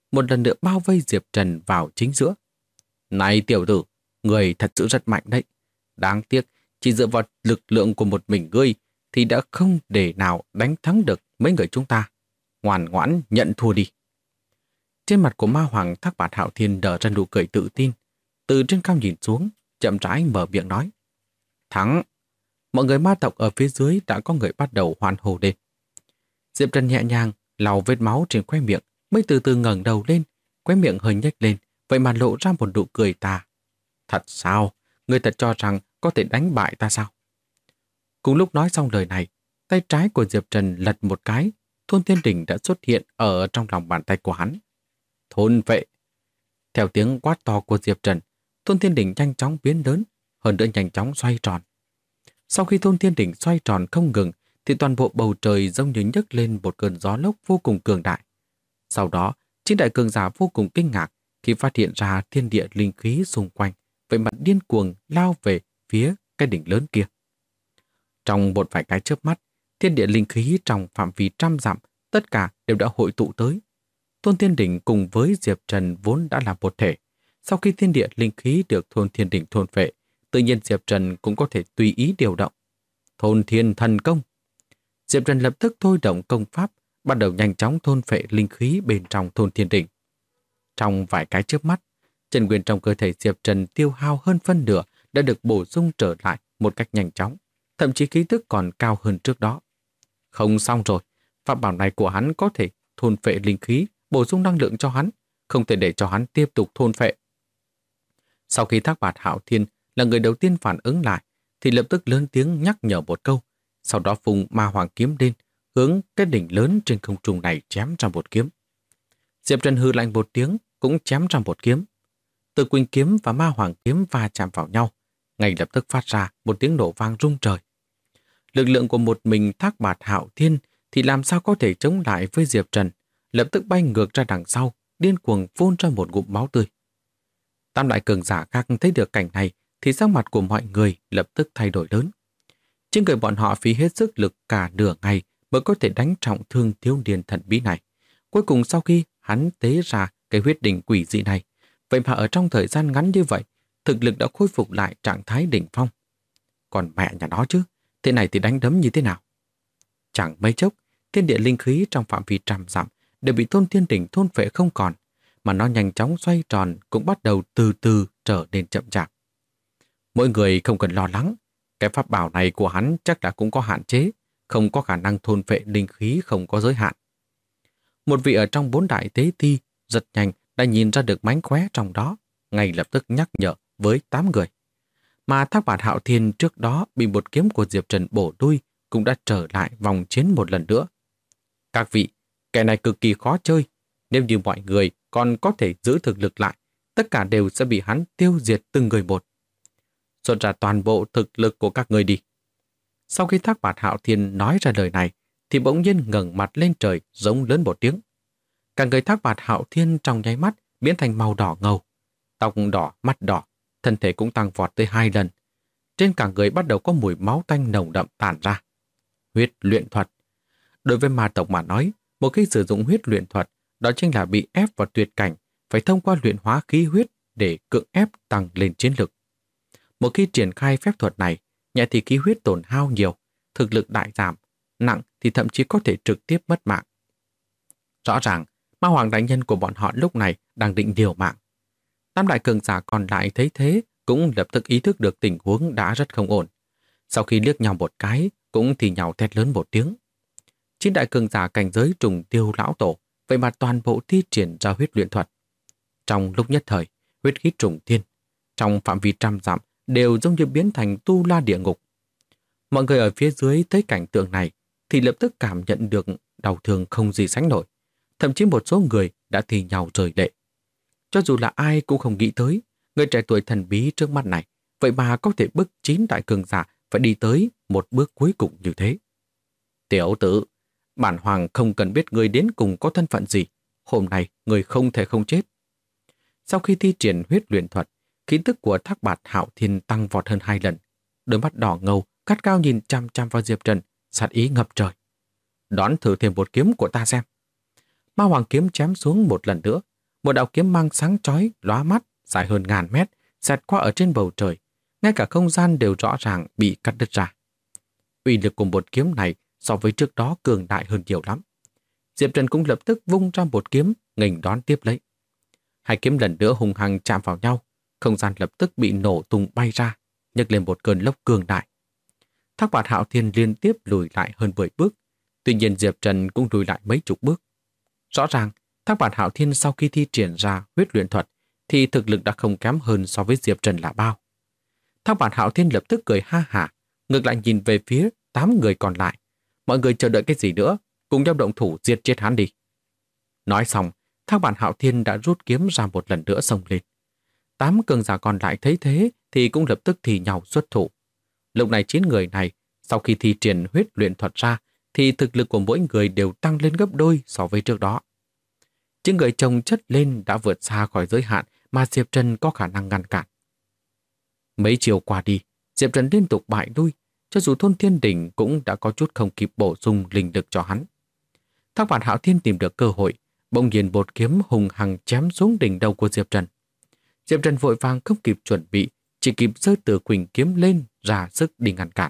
một lần nữa bao vây Diệp Trần vào chính giữa. Này tiểu tử, người thật sự rất mạnh đấy. Đáng tiếc, chỉ dựa vào lực lượng của một mình ngươi thì đã không để nào đánh thắng được mấy người chúng ta. Ngoan ngoãn nhận thua đi. Trên mặt của ma hoàng Thác Bạt Hạo Thiên nở ra nụ cười tự tin. Từ trên cao nhìn xuống, chậm rãi mở miệng nói. Thắng! Mọi người ma tộc ở phía dưới đã có người bắt đầu hoan hô lên. Diệp Trần nhẹ nhàng lau vết máu trên khóe miệng, mới từ từ ngẩng đầu lên, khóe miệng hơi nhếch lên, vậy mà lộ ra một nụ cười tà. Thật sao? Ngươi thật cho rằng có thể đánh bại ta sao? Cùng lúc nói xong lời này, tay trái của Diệp Trần lật một cái, Thôn Thiên Đỉnh đã xuất hiện ở trong lòng bàn tay của hắn. Thôn vệ! Theo tiếng quát to của Diệp Trần, Thôn Thiên Đỉnh nhanh chóng biến lớn, hơn nữa nhanh chóng xoay tròn. Sau khi Thôn Thiên Đỉnh xoay tròn không ngừng, thì toàn bộ bầu trời giống như nhấc lên một cơn gió lốc vô cùng cường đại. Sau đó, chín đại cường giả vô cùng kinh ngạc khi phát hiện ra thiên địa linh khí xung quanh, vậy mà điên cuồng lao về phía cái đỉnh lớn kia. Trong một vài cái chớp mắt, thiên địa linh khí trong phạm vi 100 dặm tất cả đều đã hội tụ tới. Thôn Thiên Đỉnh cùng với Diệp Trần vốn đã là một thể. Sau khi thiên địa linh khí được Thôn Thiên Đỉnh thôn phệ, tự nhiên Diệp Trần cũng có thể tùy ý điều động. Thôn Thiên Thần Công. Diệp Trần lập tức thôi động công pháp, bắt đầu nhanh chóng thôn phệ linh khí bên trong Thôn Thiên Đỉnh. Trong vài cái chớp mắt, chân nguyên trong cơ thể Diệp Trần tiêu hao hơn phân nửa đã được bổ sung trở lại một cách nhanh chóng, thậm chí khí tức còn cao hơn trước đó. Không xong rồi, pháp bảo này của hắn có thể thôn phệ linh khí, bổ sung năng lượng cho hắn, không thể để cho hắn tiếp tục thôn phệ. Sau khi Thác Bạt Hạo Thiên là người đầu tiên phản ứng lại, thì lập tức lớn tiếng nhắc nhở một câu, sau đó vùng ma hoàng kiếm lên, hướng cái đỉnh lớn trên không trung này chém ra một kiếm. Diệp Trần hừ lạnh một tiếng, cũng chém ra một kiếm. Từ Quỳnh kiếm và ma hoàng kiếm va chạm vào nhau, ngay lập tức phát ra một tiếng nổ vang rung trời. Lực lượng của một mình Thác Bạt Hạo Thiên thì làm sao có thể chống lại với Diệp Trần, lập tức bay ngược ra đằng sau, điên cuồng phun ra một ngụm máu tươi. Tam đại cường giả khác thấy được cảnh này thì sắc mặt của mọi người lập tức thay đổi lớn. Trên người bọn họ phí hết sức lực cả nửa ngày mới có thể đánh trọng thương thiếu niên thần bí này. Cuối cùng sau khi hắn tế ra cái huyết đỉnh quỷ dị này, vậy mà ở trong thời gian ngắn như vậy, thực lực đã khôi phục lại trạng thái đỉnh phong. Còn mẹ nhà nó chứ, thế này thì đánh đấm như thế nào? Chẳng mấy chốc, thiên địa linh khí trong phạm vi 100 dặm đều bị Thôn Thiên Đỉnh thôn phệ không còn, mà nó nhanh chóng xoay tròn cũng bắt đầu từ từ trở nên chậm chạp. Mỗi người không cần lo lắng, cái pháp bảo này của hắn chắc là cũng có hạn chế, không có khả năng thôn phệ linh khí không có giới hạn. Một vị ở trong 4 đại tế thi rất nhanh đã nhìn ra được mánh khóe trong đó, ngay lập tức nhắc nhở với 8 người. Mà Thác Bạt Hạo Thiên trước đó bị một kiếm của Diệp Trần bổ đuôi cũng đã trở lại vòng chiến một lần nữa. Các vị, kẻ này cực kỳ khó chơi, nếu như mọi người còn có thể giữ thực lực lại, tất cả đều sẽ bị hắn tiêu diệt từng người một. Xuất ra toàn bộ thực lực của các người đi. Sau khi Thác Bạt Hạo Thiên nói ra lời này, thì bỗng nhiên ngẩng mặt lên trời giống lớn một tiếng. Cả người Thác Bạt Hạo Thiên trong nháy mắt biến thành màu đỏ ngầu, tóc đỏ, mắt đỏ, thân thể cũng tăng vọt tới 2 lần. Trên cả người bắt đầu có mùi máu tanh nồng đậm tản ra. Huyết luyện thuật. Đối với ma tộc mà nói, một khi sử dụng huyết luyện thuật, đó chính là bị ép vào tuyệt cảnh, phải thông qua luyện hóa khí huyết để cưỡng ép tăng lên chiến lực. Một khi triển khai phép thuật này, nhẹ thì khí huyết tổn hao nhiều, thực lực đại giảm, nặng thì thậm chí có thể trực tiếp mất mạng. Rõ ràng, ma hoàng đại nhân của bọn họ lúc này đang định liều mạng. Tam đại cường giả còn lại thấy thế cũng lập tức ý thức được tình huống đã rất không ổn. Sau khi liếc nhau một cái, cũng thì nhau thét lớn một tiếng. 9 đại cường giả cảnh giới trùng tiêu lão tổ, vậy mà toàn bộ thi triển ra huyết luyện thuật. Trong lúc nhất thời, huyết khí trùng thiên, trong phạm vi 100 dặm đều giống như biến thành tu la địa ngục. Mọi người ở phía dưới thấy cảnh tượng này thì lập tức cảm nhận được đau thương không gì sánh nổi. Thậm chí một số người đã thì nhau rơi lệ. Cho dù là ai cũng không nghĩ tới, người trẻ tuổi thần bí trước mắt này, vậy mà có thể bức 9 đại cường giả phải đi tới một bước cuối cùng như thế. Tiểu tử, bản hoàng không cần biết người đến cùng có thân phận gì, hôm nay người không thể không chết. Sau khi thi triển huyết luyện thuật, khí tức của Thác Bạt Hạo Thiên tăng vọt hơn 2 lần, đôi mắt đỏ ngầu, gắt gao nhìn chăm chăm vào Diệp Trần, sát ý ngập trời. Đón thử thêm một kiếm của ta xem. Ma hoàng kiếm chém xuống một lần nữa, một đạo kiếm mang sáng chói, lóa mắt, dài hơn ngàn mét, xẹt qua ở trên bầu trời. Ngay cả không gian đều rõ ràng bị cắt đứt ra. Uy lực của một kiếm này so với trước đó cường đại hơn nhiều lắm. Diệp Trần cũng lập tức vung ra một kiếm, nghênh đón tiếp lấy. Hai kiếm lần nữa hùng hăng chạm vào nhau, không gian lập tức bị nổ tung bay ra, nhấc lên một cơn lốc cường đại. Thác Bạt Hạo Thiên liên tiếp lùi lại hơn 10 bước, tuy nhiên Diệp Trần cũng lùi lại mấy chục bước. Rõ ràng, Thác Bạt Hạo Thiên sau khi thi triển ra huyết luyện thuật thì thực lực đã không kém hơn so với Diệp Trần là bao. Thác Bạt Hạo Thiên lập tức cười ha hả, ngược lại nhìn về phía 8 người còn lại. Mọi người chờ đợi cái gì nữa, cùng nhau động thủ diệt chết hắn đi. Nói xong, Thác Bạt Hạo Thiên đã rút kiếm ra một lần nữa xông lên. 8 cường giả còn lại thấy thế thì cũng lập tức thì nhau xuất thủ. Lúc này 9 người này, sau khi thi triển huyết luyện thuật ra, thì thực lực của mỗi người đều tăng lên gấp đôi so với trước đó. 9 người chồng chất lên đã vượt xa khỏi giới hạn mà Diệp Trần có khả năng ngăn cản. Mấy chiều qua đi, Diệp Trần liên tục bại lui, cho dù Thôn Thiên Đỉnh cũng đã có chút không kịp bổ sung linh lực cho hắn. Thác Bạt Hạo Thiên tìm được cơ hội, bỗng nhiên một kiếm hùng hăng chém xuống đỉnh đầu của Diệp Trần. Diệp Trần vội vàng không kịp chuẩn bị, chỉ kịp giơ Tử Quỳnh kiếm lên ra sức đi ngăn cản.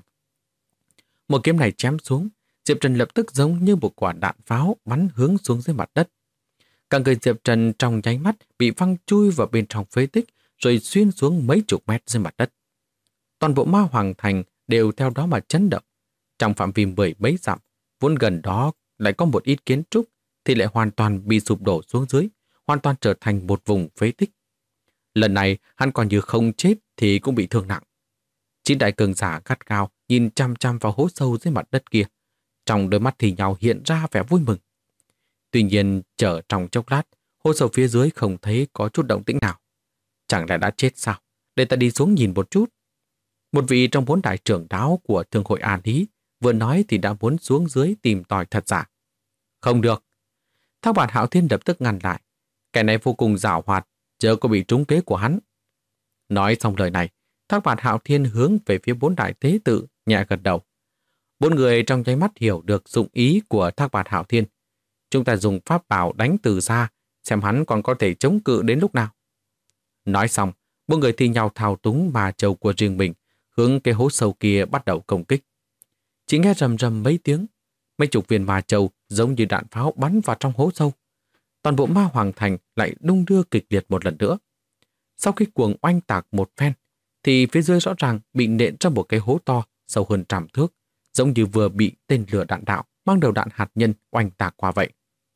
Một kiếm này chém xuống, Diệp Trần lập tức giống như một quả đạn pháo bắn hướng xuống dưới mặt đất. Cả người Diệp Trần trong nháy mắt bị văng chui vào bên trong phế tích rồi xuyên xuống mấy chục mét dưới mặt đất. Toàn bộ Ma Hoàng Thành đều theo đó mà chấn động. Trong phạm vi 10 mấy dặm, vốn gần đó lại có một ít kiến trúc thì lại hoàn toàn bị sụp đổ xuống dưới, hoàn toàn trở thành một vùng phế tích. Lần này hắn còn như không chết thì cũng bị thương nặng. 9 đại cường giả gắt gao nhìn chăm chăm vào hố sâu dưới mặt đất kia. Trong đôi mắt thì nhau hiện ra vẻ vui mừng. Tuy nhiên, chờ trong chốc lát, hố sâu phía dưới không thấy có chút động tĩnh nào. Chẳng lẽ đã chết sao? Để ta đi xuống nhìn một chút. Một vị trong 4 đại trưởng đáo của Thương hội An Lý vừa nói thì đã muốn xuống dưới tìm tòi thật giả. Không được. Thác Bạt Hạo Thiên lập tức ngăn lại. Kẻ này vô cùng giảo hoạt, chớ có bị trúng kế của hắn. Nói xong lời này, Thác Bạt Hạo Thiên hướng về phía 4 đại tế tự, nhẹ gật đầu. 4 người trong nháy mắt hiểu được dụng ý của Thác Bạt Hạo Thiên. Chúng ta dùng pháp bảo đánh từ xa, xem hắn còn có thể chống cự đến lúc nào. Nói xong, 4 người thi nhau thao túng ma châu của riêng mình, hướng cái hố sâu kia bắt đầu công kích. Chỉ nghe rầm rầm mấy tiếng, mấy chục viên ma châu giống như đạn pháo bắn vào trong hố sâu. Toàn bộ Ma Hoàng Thành lại đung đưa kịch liệt một lần nữa. Sau khi cuồng oanh tạc một phen, thì phía dưới rõ ràng bị nện ra một cái hố to sâu hơn 100 thước, giống như vừa bị tên lửa đạn đạo mang đầu đạn hạt nhân oanh tạc qua vậy.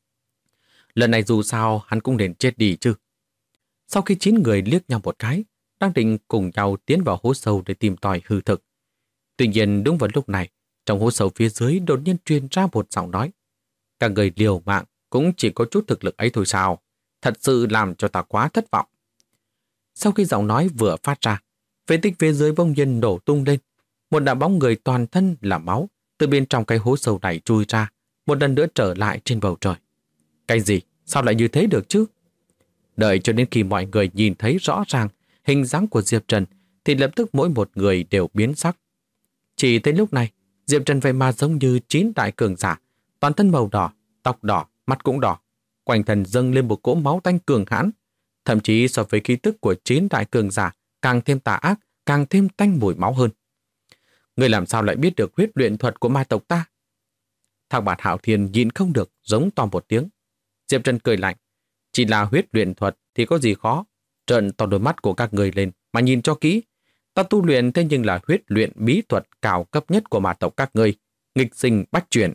Lần này dù sao hắn cũng nên chết đi chứ. Sau khi 9 người liếc nhau một cái, đang định cùng nhau tiến vào hố sâu để tìm tòi hư thực. Tuy nhiên đúng vào lúc này, trong hố sâu phía dưới đột nhiên truyền ra một giọng nói. Các người liều mạng cũng chỉ có chút thực lực ấy thôi sao? Thật sự làm cho ta quá thất vọng. Sau khi giọng nói vừa phát ra, phế tích phía dưới bỗng nhiên nổ tung lên. Một đạo bóng người toàn thân là máu từ bên trong cái hố sâu này chui ra, một lần nữa trở lại trên bầu trời. Cái gì? Sao lại như thế được chứ? Đợi cho đến khi mọi người nhìn thấy rõ ràng hình dáng của Diệp Trần thì lập tức mỗi một người đều biến sắc. Chỉ tới lúc này, Diệp Trần vậy mà giống như 9 đại cường giả, toàn thân màu đỏ, tóc đỏ, mắt cũng đỏ, quanh thân dâng lên một cỗ máu tanh cường hãn, thậm chí so với khí tức của 9 đại cường giả càng thêm tà ác, càng thêm tanh mùi máu hơn. Người làm sao lại biết được huyết luyện thuật của ma tộc ta? Thác Bạt Hạo Thiên nhịn không được giống to một tiếng. Diệp Trần cười lạnh, chỉ là huyết luyện thuật thì có gì khó, trợn to đôi mắt của các người lên mà nhìn cho kỹ. Ta tu luyện thế nhưng là huyết luyện bí thuật cao cấp nhất của ma tộc các ngươi, nghịch sinh bách chuyển.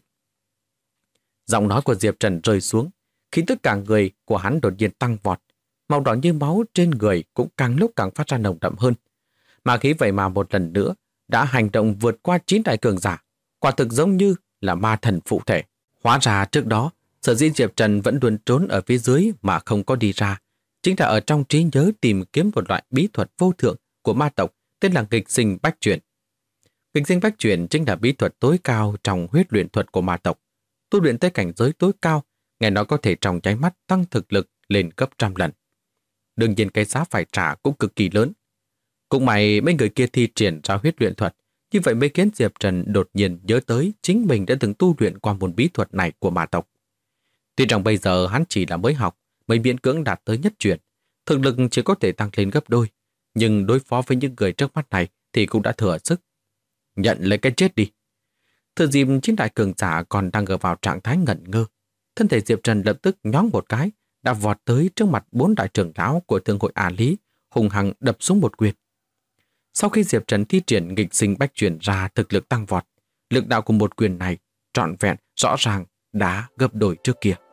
Giọng nói của Diệp Trần rơi xuống, khí tức cả người của hắn đột nhiên tăng vọt, màu đỏ như máu trên người cũng càng lúc càng phát ra nồng đậm hơn. Mà khí vậy mà một lần nữa đã hành động vượt qua 9 đại cường giả, quả thực giống như là ma thần phụ thể. Hóa ra trước đó, sở dĩ Diệp Trần vẫn luôn trốn ở phía dưới mà không có đi ra, chính là ở trong trí nhớ tìm kiếm một loại bí thuật vô thượng của ma tộc tên là nghịch sinh bách chuyển. Nghịch sinh bách chuyển chính là bí thuật tối cao trong huyết luyện thuật của ma tộc. Tu luyện tới cảnh giới tối cao, nghe nói có thể trong nháy mắt tăng thực lực lên gấp 100 lần. Đương nhiên cái giá phải trả cũng cực kỳ lớn. Cũng may mấy người kia thi triển ra huyết luyện thuật, như vậy mới khiến Diệp Trần đột nhiên nhớ tới chính mình đã từng tu luyện qua môn bí thuật này của ma tộc. Tuy rằng bây giờ hắn chỉ là mới học, mới miễn cưỡng đạt tới nhất chuyển. Thực lực chỉ có thể tăng lên gấp đôi, nhưng đối phó với những người trước mắt này thì cũng đã thừa sức. Nhận lấy cái chết đi. Thừa dịp chín đại cường giả còn đang ở vào trạng thái ngẩn ngơ, thân thể Diệp Trần lập tức nhóng một cái, đã vọt tới trước mặt 4 đại trưởng lão của thương hội Á Lý, hùng hăng đập xuống một quyền. Sau khi Diệp Trần thi triển nghịch sinh bách chuyển ra thực lực tăng vọt, lực đạo của một quyền này trọn vẹn rõ ràng đã gấp đôi trước kia.